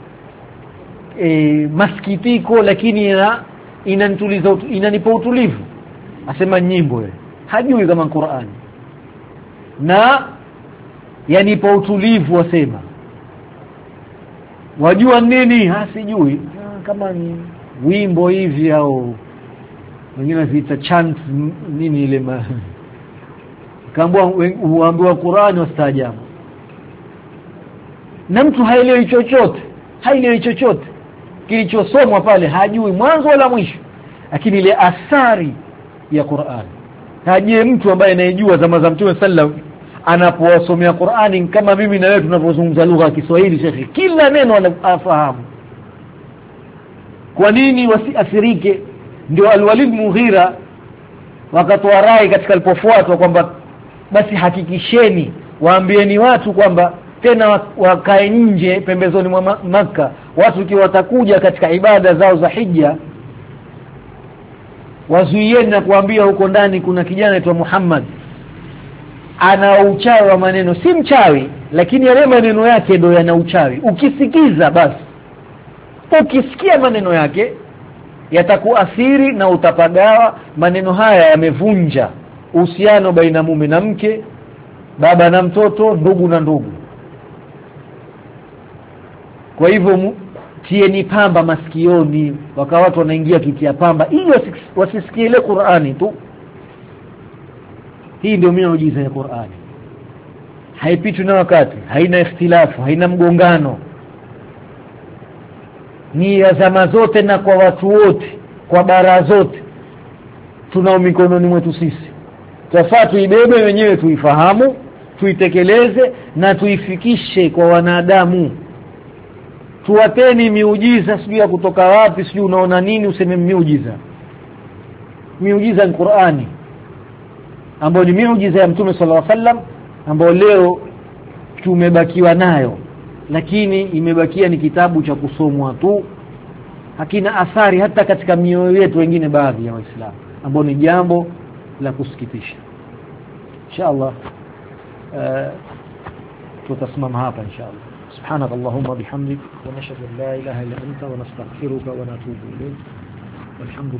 e, masikitiko lakini ina inanituliza, inanipa utulivu. Asema nyimbo ile. Hajui kama Qur'ani. Na yanipa utulivu wasema. Wajua nini? Hasijui. Kama ni wimbo hivi au wengine zita chant nini ile ma kaambua huambiwa Qur'ani wastaajabu. Na mtu haelewi chochote, haelewi chochote kilichosomwa pale, hajui mwanzo wala mwisho, lakini ile athari ya Qur'ani. Haje mtu ambaye anayejua zama za Mtume sallallahu anapowasomea Qur'ani kama mimi na wewe tunavyozungumza lugha ya Kiswahili shekhi, kila neno anafahamu. Kwa nini wasiathirike? Ndio Al-Walid Mughira wakatoa rai katika alipofuatwa kwamba basi hakikisheni waambieni watu kwamba tena wakae nje pembezoni mwa Makka, watu ikiwa watakuja katika ibada zao za hija wazuieni na kuambia huko ndani kuna kijana aitwa Muhammad ana uchawi wa maneno. Si mchawi, lakini yale maneno yake ndio yana uchawi. Ukisikiza basi, ukisikia maneno yake yatakuathiri na utapagawa. Maneno haya yamevunja uhusiano baina mume na mke, baba na mtoto, ndugu na ndugu. Kwa hivyo tieni pamba masikioni, waka watu wanaingia kitia pamba ili wasisikie ile Qur'ani tu. Hii ndio miujiza ya Qur'ani. Haipitwi na wakati, haina ikhtilafu, haina mgongano. Ni ya zama zote na kwa watu wote, kwa bara zote. Tunao mikononi mwetu sisi. Tufaa tuibebe wenyewe, tuifahamu, tuitekeleze na tuifikishe kwa wanadamu. Tuwapeni miujiza, sijui ya kutoka wapi, sijui unaona nini useme miujiza. Miujiza ni Qur'ani, ambayo ni miujiza ya Mtume sallallahu alaihi wasallam, ambayo leo tumebakiwa nayo, lakini imebakia ni kitabu cha kusomwa tu, hakina athari hata katika mioyo yetu wengine baadhi ya Waislamu, ambao ni jambo la kusikitisha. Inshallah uh, tutasimama hapa inshallah. سبحانك اللهم وبحمدك ونشهد ان لا اله الا انت ونستغفرك ونتوب اليك والحمد